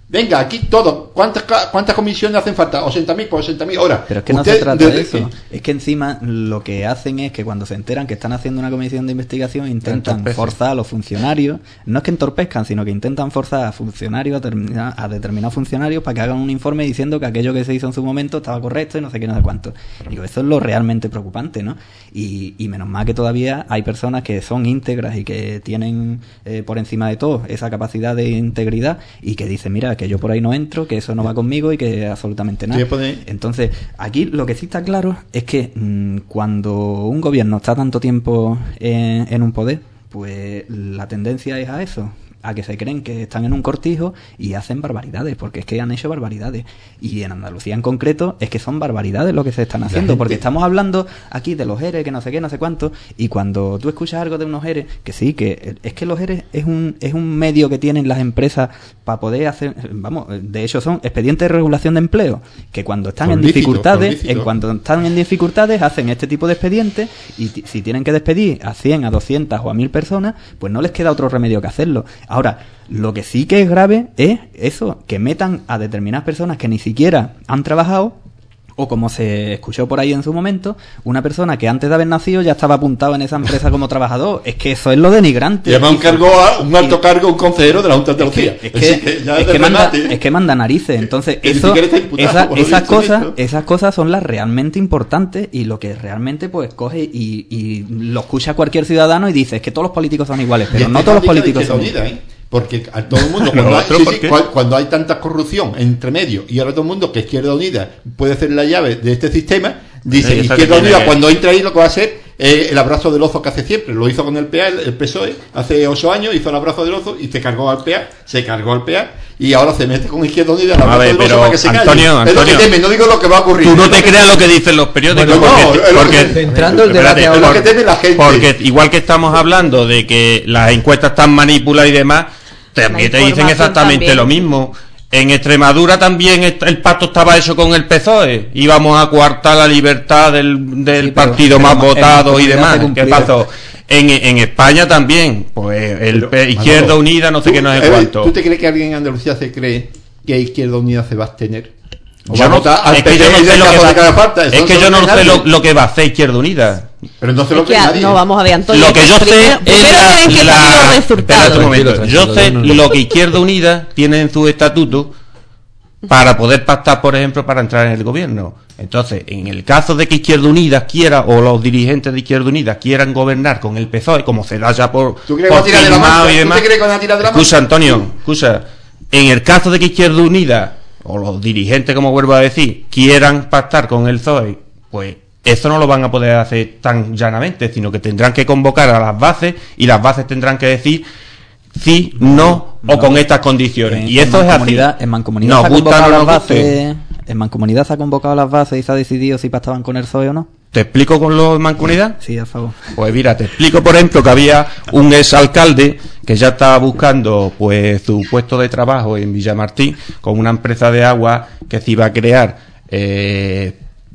Venga, aquí todo. ¿Cuántas cuántas comisiones hacen falta? ochenta mil por ochenta mil horas. Pero es que no se trata de eso. Es que encima lo que hacen es que cuando se enteran que están haciendo una comisión de investigación intentan forzar a los funcionarios, no es que entorpezcan, sino que intentan forzar a funcionarios, a, terminar, a determinados funcionarios para que hagan un informe diciendo que aquello que se hizo en su momento estaba correcto y no sé qué, no sé cuánto. Digo, eso es lo realmente preocupante, ¿no? Y, y menos mal que todavía hay personas que son íntegras y que tienen eh, por encima de todo esa capacidad de integridad y que dicen, mira, que yo por ahí no entro, que eso no va conmigo y que absolutamente nada. Entonces, aquí lo que sí está claro es que mmm, cuando un gobierno está tanto tiempo en, en un poder, pues la tendencia es a eso, a que se creen que están en un cortijo y hacen barbaridades, porque es que han hecho barbaridades. Y en Andalucía en concreto es que son barbaridades lo que se están haciendo, porque estamos hablando aquí de los E R E, que no sé qué, no sé cuánto, y cuando tú escuchas algo de unos E R E, que sí, que es que los E R E es un, es un medio que tienen las empresas para poder hacer, vamos, de hecho son expedientes de regulación de empleo, que cuando están en dificultades, en cuando están en dificultades hacen este tipo de expedientes, y t- si tienen que despedir a cien, a doscientas o a mil personas, pues no les queda otro remedio que hacerlo. Ahora, lo que sí que es grave es eso, que metan a determinadas personas que ni siquiera han trabajado, o como se escuchó por ahí en su momento, una persona que antes de haber nacido ya estaba apuntado en esa empresa como trabajador. Es que eso es lo denigrante. Y además un, cargo a, un alto cargo, un consejero de la Junta de Andalucía. Es que, es que, es que, es que manda, es que manda narices. Entonces, que eso, esa, esas cosas esto. esas cosas son las realmente importantes y lo que realmente pues coge y, y lo escucha cualquier ciudadano y dice, es que todos los políticos son iguales, pero no todos los políticos son iguales. ¿eh? Porque a todo el mundo, cuando, hay, sí, sí, cuando hay tanta corrupción entre medio y ahora todo el mundo que Izquierda Unida puede ser la llave de este sistema, dice sí, Izquierda Unida que... cuando entra ahí lo que va a hacer eh, el abrazo del oso que hace siempre. Lo hizo con el P A, el, el P S O E, hace ocho años hizo el abrazo del oso y se cargó al P A, se cargó al P A y ahora se mete con Izquierda Unida el abrazo ver, del oso para que se Antonio, calle. Antonio, es lo que teme, no digo lo que va a ocurrir. Tú no te creas lo que dicen los periódicos. Bueno, porque, no, porque, porque entrando el debate ahora, es lo que teme la gente. Porque igual que estamos hablando de que las encuestas están manipuladas y demás, también te dicen exactamente también. Lo mismo. En Extremadura también el pacto estaba hecho con el P S O E. Íbamos a coartar la libertad del, del sí, pero, partido pero más votado y demás. ¿Qué pasó? En, en España también. Pues el pero, Izquierda Manolo, Unida, no sé qué, no sé cuánto. ¿Tú te crees que alguien en Andalucía se cree que Izquierda Unida se va a abstener? Yo no, es que yo no sé lo que va, es que yo no sé lo, lo que va a hacer Izquierda Unida. Pero no sé lo que, que nadie. No, vamos a ver, Antonio. Lo que yo sé es la, la espérate un momento. Yo sé lo que Izquierda Unida tiene en su estatuto para poder pactar, por ejemplo, para entrar en el gobierno. Entonces, en el caso de que Izquierda Unida quiera, o los dirigentes de Izquierda Unida quieran gobernar con el P S O E, como se da ya por, ¿Tú crees por que de la mano? Y demás. ¿Tú te crees que van a tirar de la Escucha, Antonio, escucha. En el caso de que Izquierda Unida, o los dirigentes, como vuelvo a decir, quieran pactar con el P S O E, pues eso no lo van a poder hacer tan llanamente, sino que tendrán que convocar a las bases y las bases tendrán que decir sí, no, no o con estas condiciones. En, y eso es así. En Mancomunidad no, se ha convocado no las bases. En Mancomunidad se ha convocado a las bases y se ha decidido si pactaban con el P S O E o no. ¿Te explico con los Mancomunidad? Sí, a favor. Pues mira, te explico, por ejemplo, que había un exalcalde que ya estaba buscando pues su puesto de trabajo en Villamartín con una empresa de agua que se iba a crear eh,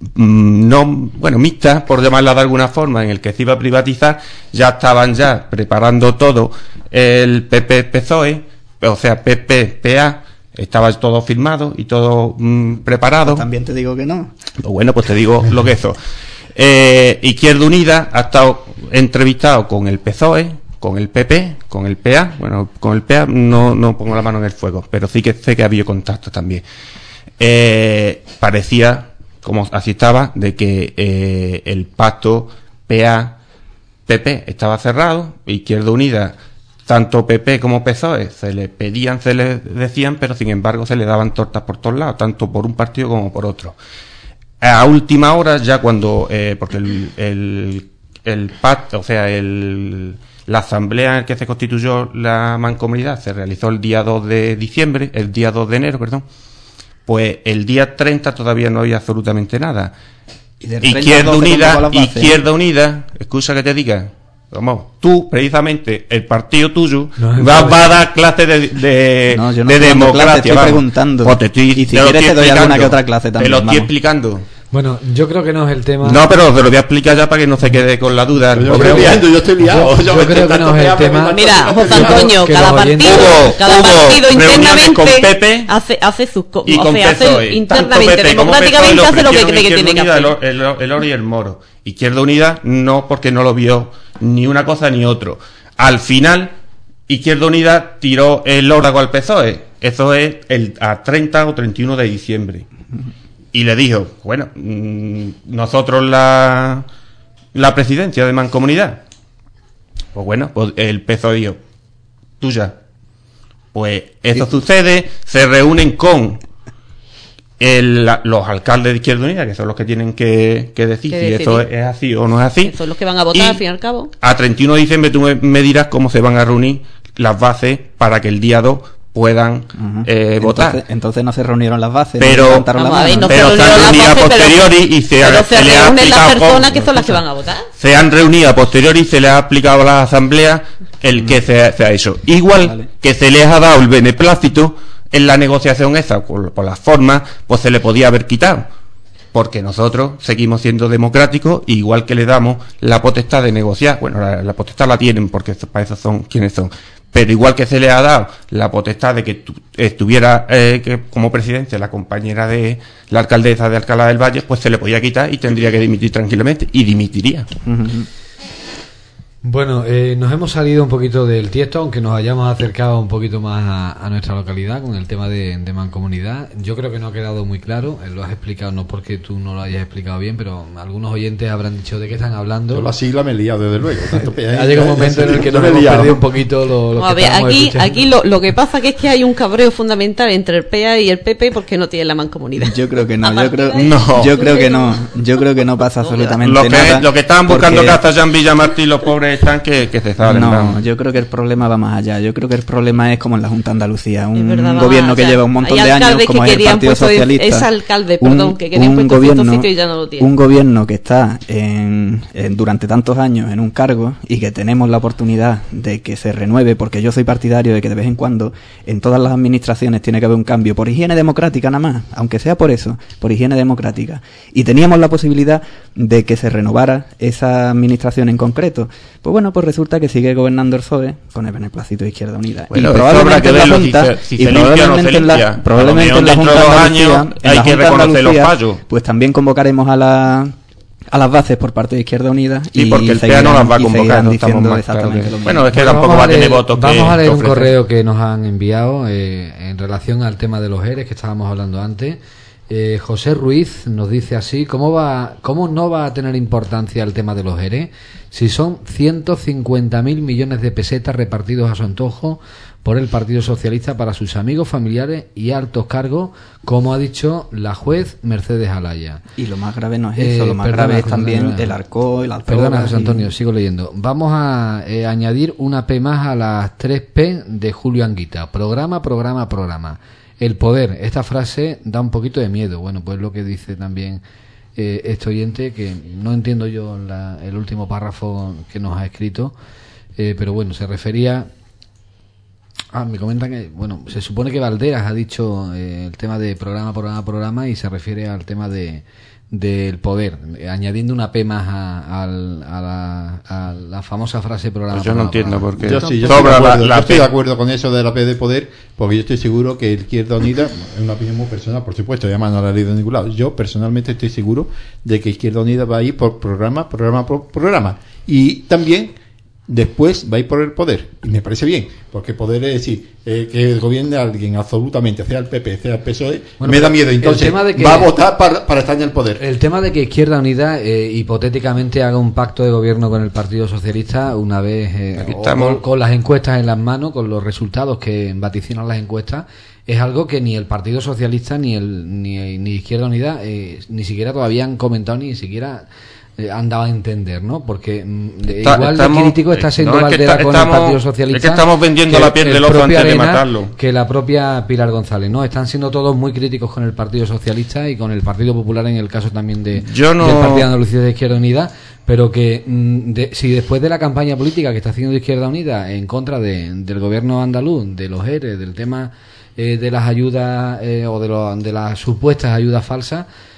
no, bueno, mixta, por llamarla de alguna forma, en el que se iba a privatizar. Ya estaban ya preparando todo el P P P S O E, o sea, P P P A, estaba todo firmado y todo mmm, preparado. Pues también te digo que no. Pues bueno, pues te digo lo que eso. Eh, Izquierda Unida ha estado entrevistado con el P S O E, con el P P, con el P A. Bueno, con el P A no, no pongo la mano en el fuego, pero sí que sé que ha habido contacto también. Eh, parecía, como así estaba, de que eh, el pacto P A P P estaba cerrado. Izquierda Unida, tanto P P como P S O E, se le pedían, se le decían, pero sin embargo se le daban tortas por todos lados, tanto por un partido como por otro. A última hora, ya cuando, eh, porque el, el, el pacto, o sea, el, la asamblea en la que se constituyó la Mancomunidad se realizó el día dos de diciembre, el día dos de enero, perdón, pues el día treinta todavía no había absolutamente nada. ¿Y Izquierda Unida, Izquierda Unida, escucha que te diga, vamos, tú, precisamente, el partido tuyo, no, va, va a dar clase de, de, no, no de democracia. Clase, estoy preguntando. Pues te estoy, y si quieres te doy alguna que otra clase también. Te lo estoy vamos. explicando. Bueno, yo creo que no es el tema. No, pero te lo voy a explicar ya para que no se quede con la duda. Yo estoy liando, yo estoy liado. Yo, yo me creo que no es el tema. Mira, José Antonio, que cada los partido, oyentes- Hubo- cada hubo partido reuniones internamente con Pepe hace, hace sus co- y o con sea, hace PSOE. internamente, Tanto Pepe como PSOE democráticamente lo hace lo que ofrecieron cree que Izquierda tiene que Unida, hacer. el, el, el Ori y el Moro. Izquierda Unida no, porque no lo vio ni una cosa ni otro. Al final, Izquierda Unida tiró el órdago al PSOE. Eso es el a treinta o treinta y uno de diciembre. Y le dijo, bueno, mmm, nosotros la, la presidencia de Mancomunidad. Pues bueno, pues el PSOE dijo, tuya. Pues eso sucede, se reúnen con el, los alcaldes de Izquierda Unida, que son los que tienen que, que decir Que si decidir. eso es así o no es así. Son los que van a votar Y al fin y al cabo. A treinta y uno de diciembre tú me, me dirás cómo se van a reunir las bases para que el día dos puedan Ujú. eh, votar. Entonces, entonces no se reunieron las bases, Pero- no levantaron la Vamos a ver, mano. no se Pero se han reunieron las reunido a bases, pero- posteriori y se, Pero se se le ha reúnen las explicado personas cómo- que son las que van a votar. se han reunido a posteriori y se les ha explicado a la asamblea el que se, se ha hecho. Igual Vale. que se les ha dado el beneplácito en la negociación esa, por, por las formas, pues se le podía haber quitado. Porque nosotros seguimos siendo democráticos, igual que le damos la potestad de negociar. Bueno, la, la potestad la tienen, porque eso- para eso son quienes son. Pero igual que se le ha dado la potestad de que tu- estuviera eh, que como presidencia la compañera de la alcaldesa de Alcalá del Valle, pues se le podía quitar y tendría que dimitir tranquilamente, y dimitiría. Ujú. Bueno, eh, nos hemos salido un poquito del tiesto, aunque nos hayamos acercado un poquito más a, a nuestra localidad con el tema de, de Mancomunidad. Yo creo que no ha quedado muy claro, eh, lo has explicado, no porque tú no lo hayas explicado bien, pero algunos oyentes habrán dicho de qué están hablando. Yo la sigla me he liado, desde luego. Tanto P A, Ha llegado un momento en el que nos me he hemos liado. perdido un poquito lo, lo Vamos a que ver, estábamos aquí, escuchando. aquí lo, lo que pasa que es que hay un cabreo fundamental entre el P A y el P P porque no tienen la mancomunidad. Yo creo que no, A yo partir creo, de ahí- No. yo creo que no, yo creo que no pasa absolutamente Lo que, nada. lo que estaban buscando porque- casa ya en Villamartín, los pobres están que, que se salen. No, vamos. yo creo que el problema va más allá. Yo creo que el problema es como en la Junta de Andalucía, un Es verdad, va gobierno más que allá. lleva un montón Hay de años, alcaldes como que es el querían Partido puesto de- Socialista. es alcalde, perdón, que querían puesto en cierto sitio y ya no lo tiene. Un gobierno que está en, en- durante tantos años en un cargo y que tenemos la oportunidad de que se renueve, porque yo soy partidario de que de vez en cuando en todas las administraciones tiene que haber un cambio por higiene democrática nada más, aunque sea por eso, por higiene democrática. Y teníamos la posibilidad de que se renovara esa administración en concreto. Pues bueno, pues resulta que sigue gobernando el P S O E con el beneplácito de Izquierda Unida. Bueno, y eso habrá que probablemente en la verlo, si Junta, se- si y se limpia o no se probablemente en la- limpia. probablemente A lo en la mejor Junta dentro de de dos Andalucía, años en hay la que Junta de reconocer los Andalucía, fallos. pues también convocaremos a la a las bases por parte de Izquierda Unida Sí, y porque el P A seguirán- no las va a y convocar, seguirán no estamos diciendo más exactamente claros. lo mismo. Bueno, es que Bueno, tampoco vamos va a leer- tener votos que- Vamos a leer que un ofrecer. correo que nos han enviado eh, en relación al tema de los E R E S que estábamos hablando antes. Eh, José Ruiz nos dice así: ¿cómo va, cómo no va a tener importancia el tema de los E R E S si son ciento cincuenta mil millones de pesetas repartidos a su antojo por el Partido Socialista para sus amigos, familiares y altos cargos, como ha dicho la juez Mercedes Alaya? Y lo más grave no es Eh, eso, lo más perdona, grave es José también Antonio. el arco, el alto. Perdona, José Antonio, sigo leyendo. Vamos a eh, añadir una P más a las tres P de Julio Anguita. Programa, programa, programa. El poder. Esta frase da un poquito de miedo. Bueno, pues lo que dice también eh, este oyente, que no entiendo yo la- el último párrafo que nos ha escrito, eh, pero bueno, se refería... Ah, me comentan que, bueno, se supone que Valderas ha dicho eh, el tema de programa, programa, programa, y se refiere al tema de del poder, eh, añadiendo una P más a, al- a la, a la famosa frase programa. Pues yo no programa, entiendo programa. por qué. Yo sí, yo estoy, de Sobra la, acuerdo, la yo estoy de P. acuerdo con eso de la P de poder, porque yo estoy seguro que Izquierda Unida, es una opinión muy personal, por supuesto, además no la he leído en ningún lado. Yo personalmente estoy seguro de que Izquierda Unida va a ir por programa, programa, por programa. Y también después va a ir por el poder. Y me parece bien, porque poder es decir, eh, que gobierne alguien absolutamente, sea el P P, sea el P S O E, Bueno, me da pero miedo. el Entonces, tema de que- va a votar para, para estar en el poder. El tema de que Izquierda Unida eh, hipotéticamente haga un pacto de gobierno con el Partido Socialista una vez eh, Aquí o estamos. con, con las encuestas en las manos, con los resultados que vaticinan las encuestas, es algo que ni el Partido Socialista ni el ni, ni Izquierda Unida eh, ni siquiera todavía han comentado, ni siquiera eh, han dado a entender, ¿no? Porque mm, Está- igual estamos- de crítico está eh, siendo no, es que Valdera está- con estamos- el Partido Socialista. es que estamos vendiendo que la piel el del oso propio antes de Arena, matarlo. que la propia Pilar González, ¿no? Están siendo todos muy críticos con el Partido Socialista y con el Partido Popular en el caso también de Yo no- del Partido de Andalucía de Izquierda Unida, pero que mm, de- si después de la campaña política que está haciendo Izquierda Unida en contra de, del gobierno andaluz, de los E R E S, del tema eh, de las ayudas eh, o de, lo- de las supuestas ayudas falsas,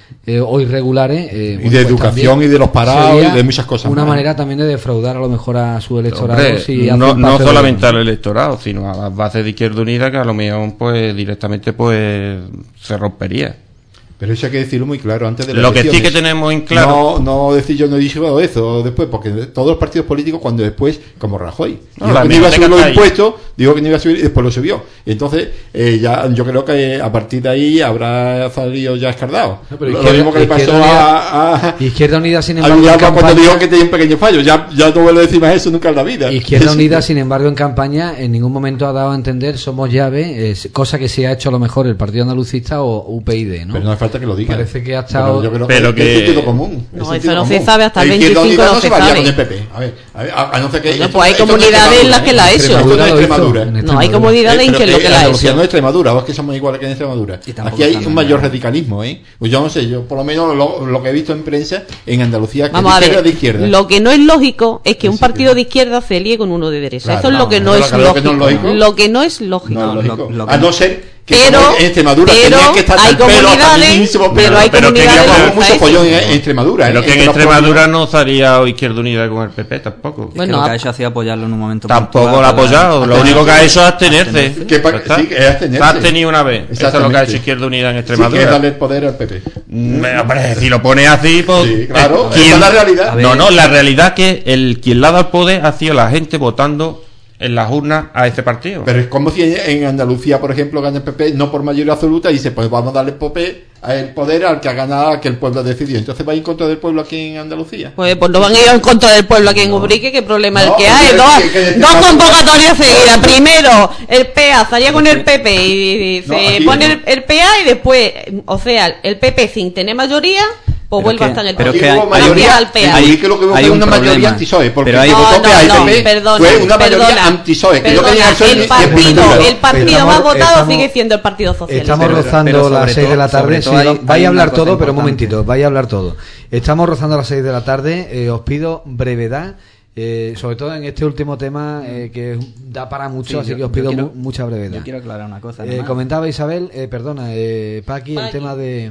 eh, o irregulares. Eh, y bueno, de pues educación también y de los parados sería y de muchas cosas una más. manera también de defraudar a lo mejor a su electorado. Hombre, si hace no, un no papel solamente bueno. al electorado, sino a las bases de Izquierda Unida, que a lo mejor pues directamente pues se rompería. Pero eso hay que decirlo muy claro antes de las Lo que sí elecciones. que tenemos en claro. No, no decir yo no he dicho eso después, porque todos los partidos políticos, cuando después, como Rajoy, No, dijo la que no iba a subir biblioteca los está ahí. impuestos, dijo que no iba a subir y después lo subió. Y entonces, eh, ya yo creo que a partir de ahí habrá salido ya escardado. No, pero lo, Izquierda- lo mismo que le pasó Izquierda a, a, Izquierda Unida, sin a embargo, en Villalba cuando campaña, dijo que tenía un pequeño fallo. Ya, ya no vuelvo a decir más eso nunca en la vida. Izquierda Unida, sin embargo, en campaña en ningún momento ha dado a entender somos llave, eh, cosa que sí ha hecho a lo mejor el Partido Andalucista o U P Y D, ¿no? Pero no hace falta que lo diga. Parece que ha estado- Pero yo creo Pero que, que- es sentido común. No, es eso sentido no se común. sabe, hasta el La Izquierda veinticinco Unida no se se varía sabe. con el P P. A ver, a, ver, a, a no ser que Bueno, esto- pues hay esto no es comunidades en las Extremadura, que la ha ¿eh? hecho. Esto no es Extremadura lo hizo, Extremadura. en No, hay Extremadura. comunidades en Pero que lo que la ha Andalucía hecho. no es Extremadura, o es que somos iguales que en Extremadura. Y tampoco Aquí hay están un en mayor nada. radicalismo, ¿eh? Pues yo no sé, yo por lo menos lo, lo que he visto en prensa en Andalucía, que Vamos es a de izquierda ver, de izquierda. lo que no es lógico es que un Sí, partido sí. de izquierda se líe con uno de derecha. Claro, Eso es no, lo que no no, es claro que no es lógico. lógico. Lo que no es lógico. No, lo- lógico. lo que A no- no ser que Pero- como en Extremadura pero tenían que estar hay al pelo hasta el comunidades- mismísimo pelo. pero hay Pero que comunidades ya hubo hasta mucho eso. follón en, en Extremadura, ¿eh? Pero que en Entre los Extremadura no estaría Izquierda Unida con el P P tampoco. Es que Bueno, lo que a- ha hecho ha sido apoyarlo en un momento Tampoco puntual lo ha para- apoyado. Lo único que ha hecho es abstenerse. abstenerse. Que pa- Ya está. sí, que es abstenerse. Se ha abstenido una vez. Eso es lo que ha Exactamente. hecho Izquierda Unida en Sí, que es Extremadura. darle el poder al P P. Mm, hombre, si lo pones así, pues. Sí, claro, ¿quién- esa es la realidad. A ver. No, no, la realidad es que el quien le ha dado el poder ha sido la gente votando en las urnas a ese partido. Pero es como si en, en Andalucía, por ejemplo, gana el P P no por mayoría absoluta y dice, pues vamos a darle pope- a el poder al que ha ganado, que el pueblo ha decidido. Entonces va en contra del pueblo aquí en Andalucía. Pues, pues no van a ir en contra del pueblo aquí en Ubrique, ¿qué problema No, el que hay? que- Dos, que- que- dos que- convocatorias seguidas. Primero, el P A salía con el P P y, y No, se aquí pone no. el, el P A y después, o sea, el P P sin tener mayoría, pues Pero vuelve a que- estar en el pero Aquí que hay- hubo Gracias mayoría, al P A. hay, que lo que hubo hay fue un una mayoría problema. anti-PSOE, porque Pero hay- el No, voto no, P A y no, P P perdona, fue una mayoría perdona, anti-PSOE, que es lo que perdona, diga el PSOE el y es partido, Extremadura. el partido Estamos- más votado estamos- sigue siendo el Partido Socialista. Estamos Pero- rozando pero las sobre seis de la todo- tarde. sobre todo Sí, hay- vaya hay a hablar una cosa todo, pero un importante. momentito, vaya a hablar todo. Estamos rozando las seis de la tarde. eh, os pido brevedad, eh, sobre todo en este último tema eh, que da para mucho, Sí, así yo- que os yo pido quiero- mu- mucha brevedad. Yo quiero aclarar una cosa. Eh, además. comentaba Isabel, eh, perdona, eh, Paqui, el Paqui. tema de,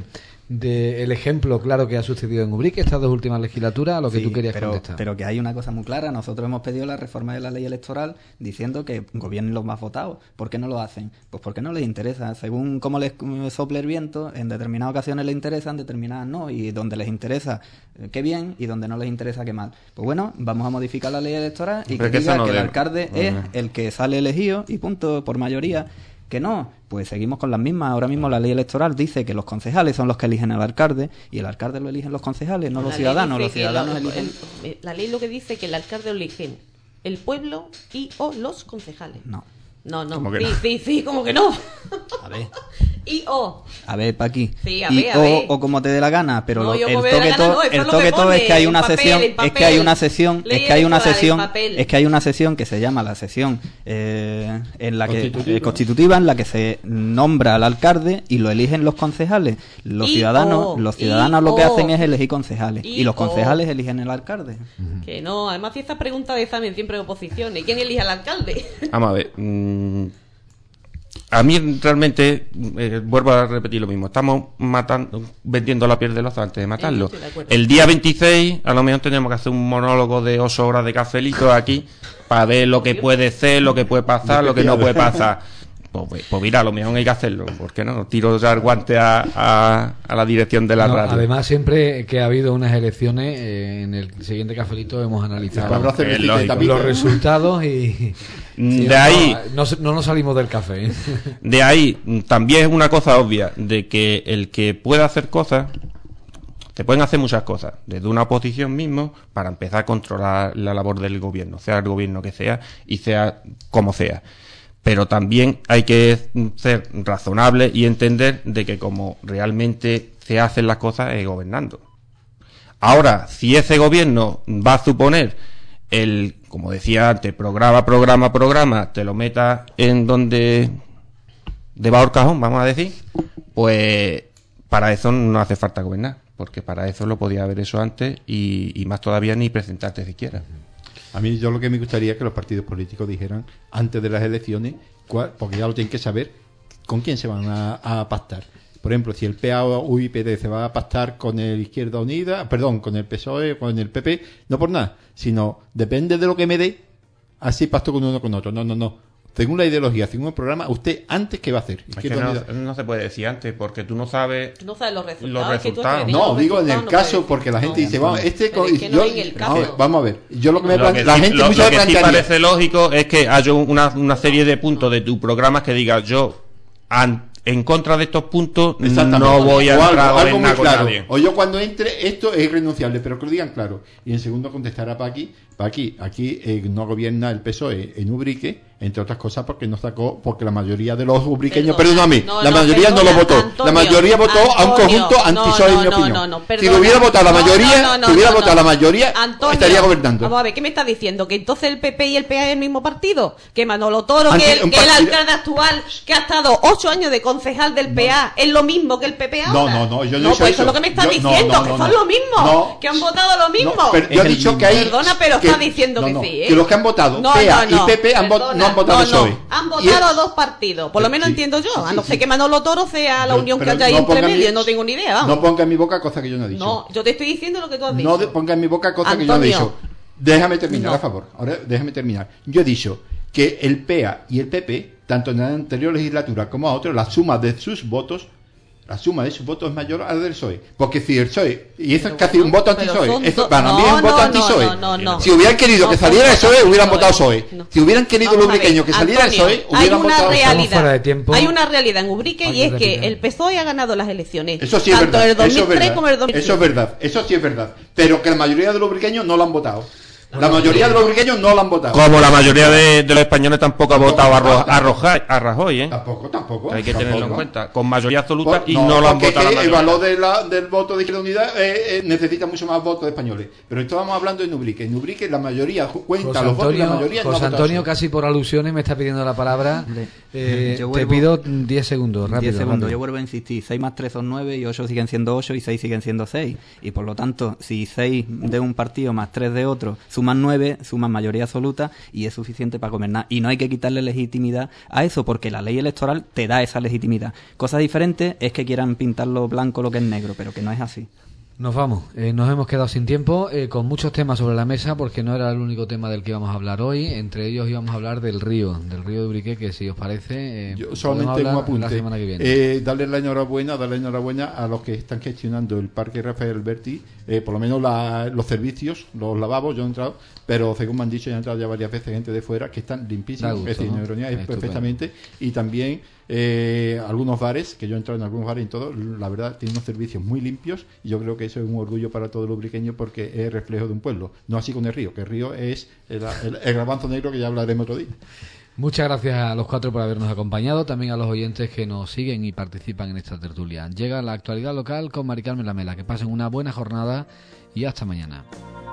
de el ejemplo claro que ha sucedido en Ubrique estas dos últimas legislaturas, a lo que Sí, tú querías pero, contestar. pero que hay una cosa muy clara. Nosotros hemos pedido la reforma de la ley electoral diciendo que gobiernen los más votados. ¿Por qué no lo hacen? Pues porque no les interesa. Según cómo les eh, sople el viento, en determinadas ocasiones les interesan, determinadas no. Y donde les interesa, eh, qué bien, y donde no les interesa, qué mal. Pues bueno, vamos a modificar la ley electoral y Pero que que eso diga no que el debe. alcalde Vale. es el que sale elegido y punto, por mayoría. Que no, pues seguimos con las mismas. Ahora mismo la ley electoral dice que los concejales son los que eligen al alcalde y el alcalde lo eligen los concejales, no La los ley ciudadanos. dice Los que ciudadanos lo- eligen... el- el- la ley lo que dice que el alcalde lo eligen el pueblo y o los concejales. No. No, no. ¿Cómo que Sí, no? sí, sí, como que no. A ver. Y o. A ver, Paqui. Sí, a y ver, a o, ver. o como te dé la gana, pero No, lo- yo el como me dé la toque gana, todo, no, eso el es lo toque que todo es que pone, hay el una papel, sesión, el es que hay papel. una sesión, Ley es que hay una electoral, el sesión, papel. es que hay una sesión que se llama la sesión eh, en la que Constitutiva. eh, constitutiva en la que se nombra al alcalde y lo eligen los concejales. Los Y ciudadanos, o, los y ciudadanos lo que o. hacen es elegir concejales Y y los o. concejales eligen el alcalde. Que no, además si esta pregunta de examen siempre oposición. ¿Y quién elige al alcalde? Vamos a ver. mm, a mí realmente, eh, vuelvo a repetir lo mismo, estamos matando, vendiendo la piel del oso antes de matarlo. estoy de acuerdo. El día veintiséis a lo mejor tenemos que hacer un monólogo de ocho horas de cafelito aquí para ver lo que puede ser, lo que puede pasar, lo que no puede pasar. Pues, pues mira, a lo mejor hay que hacerlo, ¿por qué no? Tiro ya el guante a, a, a la dirección de la No, radio. además, siempre que ha habido unas elecciones, eh, en el siguiente cafelito hemos analizado Habrá cervecita y lógico. tapitas. los resultados y... Mm, sí, de no, ahí- No, no nos salimos del café. ¿eh? De ahí mm, también es una cosa obvia de que el que pueda hacer cosas, te pueden hacer muchas cosas, desde una oposición mismo, para empezar a controlar la labor del gobierno, sea el gobierno que sea y sea como sea. Pero también hay que ser razonable y entender de que como realmente se hacen las cosas es gobernando. Ahora, si ese gobierno va a suponer el, como decía antes, programa, programa, programa, te lo metas en donde debajo del cajón, vamos a decir, pues para eso no hace falta gobernar, porque para eso lo podía haber hecho antes y, y más todavía ni presentarte siquiera. A mí yo lo que me gustaría es que los partidos políticos dijeran antes de las elecciones, cuál, porque ya lo tienen que saber, con quién se van a, a pactar. Por ejemplo, si el P A U I P D se va a pactar con el Izquierda Unida, perdón, con el P S O E, con el P P, no por nada, sino depende de lo que me dé, así pacto con uno con otro. No, no, no. Según la ideología, según el programa, usted antes qué va a hacer. Es que no, no se puede decir antes, porque tú no sabes, tú no sabes los resultados. Los resultados. Que no, los digo en el no caso, porque la gente no, dice, vamos, este... Pero es que no yo, en el caso. vamos, vamos a ver, yo lo que me lo plante, que la sí, gente lo, muchas lo que veces sí plantearía, parece lógico es que haya una, una serie de puntos de tu programa que diga yo an, en contra de estos puntos no voy a o entrar algo, algo en muy nada con claro. nadie. O yo cuando entre, esto es irrenunciable, pero que lo digan claro. Y en segundo contestará Paqui, Paqui, aquí eh, no gobierna el P S O E en Ubrique, entre otras cosas porque no sacó, porque la mayoría de los ubriqueños, perdón a mí, no, la no, mayoría perdona, no lo votó. Antonio, la mayoría votó Antonio, a un conjunto anti-P S O E, no, en mi no, opinión. no, no, si perdona. lo hubiera votado la No, mayoría, no, no, si hubiera no, votado no. la mayoría, Antonio, estaría gobernando. Vamos a ver, ¿qué me estás diciendo? ¿Que entonces el P P y el P A es el mismo partido? ¿Que Manolo Toro, Anti- que, el, un que el partido- alcalde actual, que ha estado ocho años de concejal del P A, es lo mismo que el P P No, ahora? no, no, yo no No, he dicho pues eso. eso es lo que me estás Yo- no, diciendo, no, que no, son no. lo mismo, No. que han votado lo mismo. No, pero yo Es he el dicho mismo. que hay... Perdona, pero que, estás diciendo no, que no, sí, ¿eh? que los que han votado No, P A no, no, y P P han vo- perdona, no han votado no, P S O E. no, han Y votado a es- dos partidos, por lo menos Sí, entiendo yo, sí, a no sí, ser sí. que Manolo Toro sea la Pero- unión que pero haya ahí no entre ponga en medio, mi- no tengo ni idea, vamos. No ponga en mi boca cosas que yo no he dicho. No, yo te estoy diciendo lo que tú has dicho. No de- ponga en mi boca cosas que yo no he Antonio. dicho. Déjame terminar, No. a favor. Ahora déjame terminar. Yo he dicho que el P A y el P P, tanto en la anterior legislatura como a otros, la suma de sus votos, la suma de sus votos es mayor a la del P S O E. Porque si el P S O E, y eso Pero es casi bueno, un voto pero anti-P S O E, son eso do- para mí no, es un voto no, anti-P S O E. no, no, no. Si hubieran querido No que son saliera el P S O E, votos hubieran votado P S O anti-P S O E. E. No. Si hubieran querido Vamos los a ver, ubriqueños que saliera el P S O E, Antonio, hay hubieran una votado. Estamos realidad, fuera de tiempo. hay una realidad en Ubrique Hay y que es que repetir. el P S O E ha ganado las elecciones. Eso sí es tanto verdad. el dos mil Eso es tres verdad. como el dos mil siete. Eso es verdad. Eso sí es verdad. Pero que la mayoría de los ubriqueños no lo han votado. La mayoría de los ubriqueños no lo han votado. Como la mayoría de, de los españoles tampoco ha votado a, Ro- a, Roja- a Rajoy, ¿eh? Tampoco, tampoco. Hay que tampoco. tenerlo en cuenta. Con mayoría absoluta Por- y no, lo han porque votado es la que el mayoría. valor de la- del voto de Izquierda Unida eh, eh, necesita mucho más votos de españoles. Pero estábamos hablando en Ubrique. En Ubrique la mayoría ju- cuenta José los votos y la Antonio, mayoría no José ha votado. Antonio casi por alusiones me está pidiendo la palabra. Hombre, Eh, yo te vuelvo- pido diez segundos, rápido. diez segundos, rápido. yo vuelvo a insistir, seis más tres son nueve y ocho siguen siendo ocho y seis siguen siendo seis. Y por lo tanto, si seis de un partido más tres de otro suman nueve, suman mayoría absoluta y es suficiente para gobernar. Y no hay que quitarle legitimidad a eso porque la ley electoral te da esa legitimidad. Cosa diferente es que quieran pintar lo blanco lo que es negro, pero que no es así. Nos vamos, eh, nos hemos quedado sin tiempo, eh, con muchos temas sobre la mesa, porque no era el único tema del que íbamos a hablar hoy. Entre ellos íbamos a hablar del río, del río de Ubrique, que si os parece, eh, Yo podemos solamente un hablar apunte. la semana que viene. Eh, darle la enhorabuena, darle la enhorabuena a los que están gestionando el Parque Rafael Alberti, eh, por lo menos la- los servicios, los lavabos, yo he entrado, pero según me han dicho, ya he entrado ya varias veces gente de fuera que están limpísimos, Da gusto, es decir, ¿no? neuronía, es Estupendo. perfectamente, y también eh, algunos bares, que yo he entrado en algunos bares y todo, la verdad, tienen unos servicios muy limpios, y yo creo que eso es un orgullo para todo el ubriqueño porque es reflejo de un pueblo, no así con el río, que el río es el, el, el garbanzo negro que ya hablaremos otro día. Muchas gracias a los cuatro por habernos acompañado, también a los oyentes que nos siguen y participan en esta tertulia. Llega la actualidad local con Mari Carmen Lamela. Que pasen una buena jornada y hasta mañana.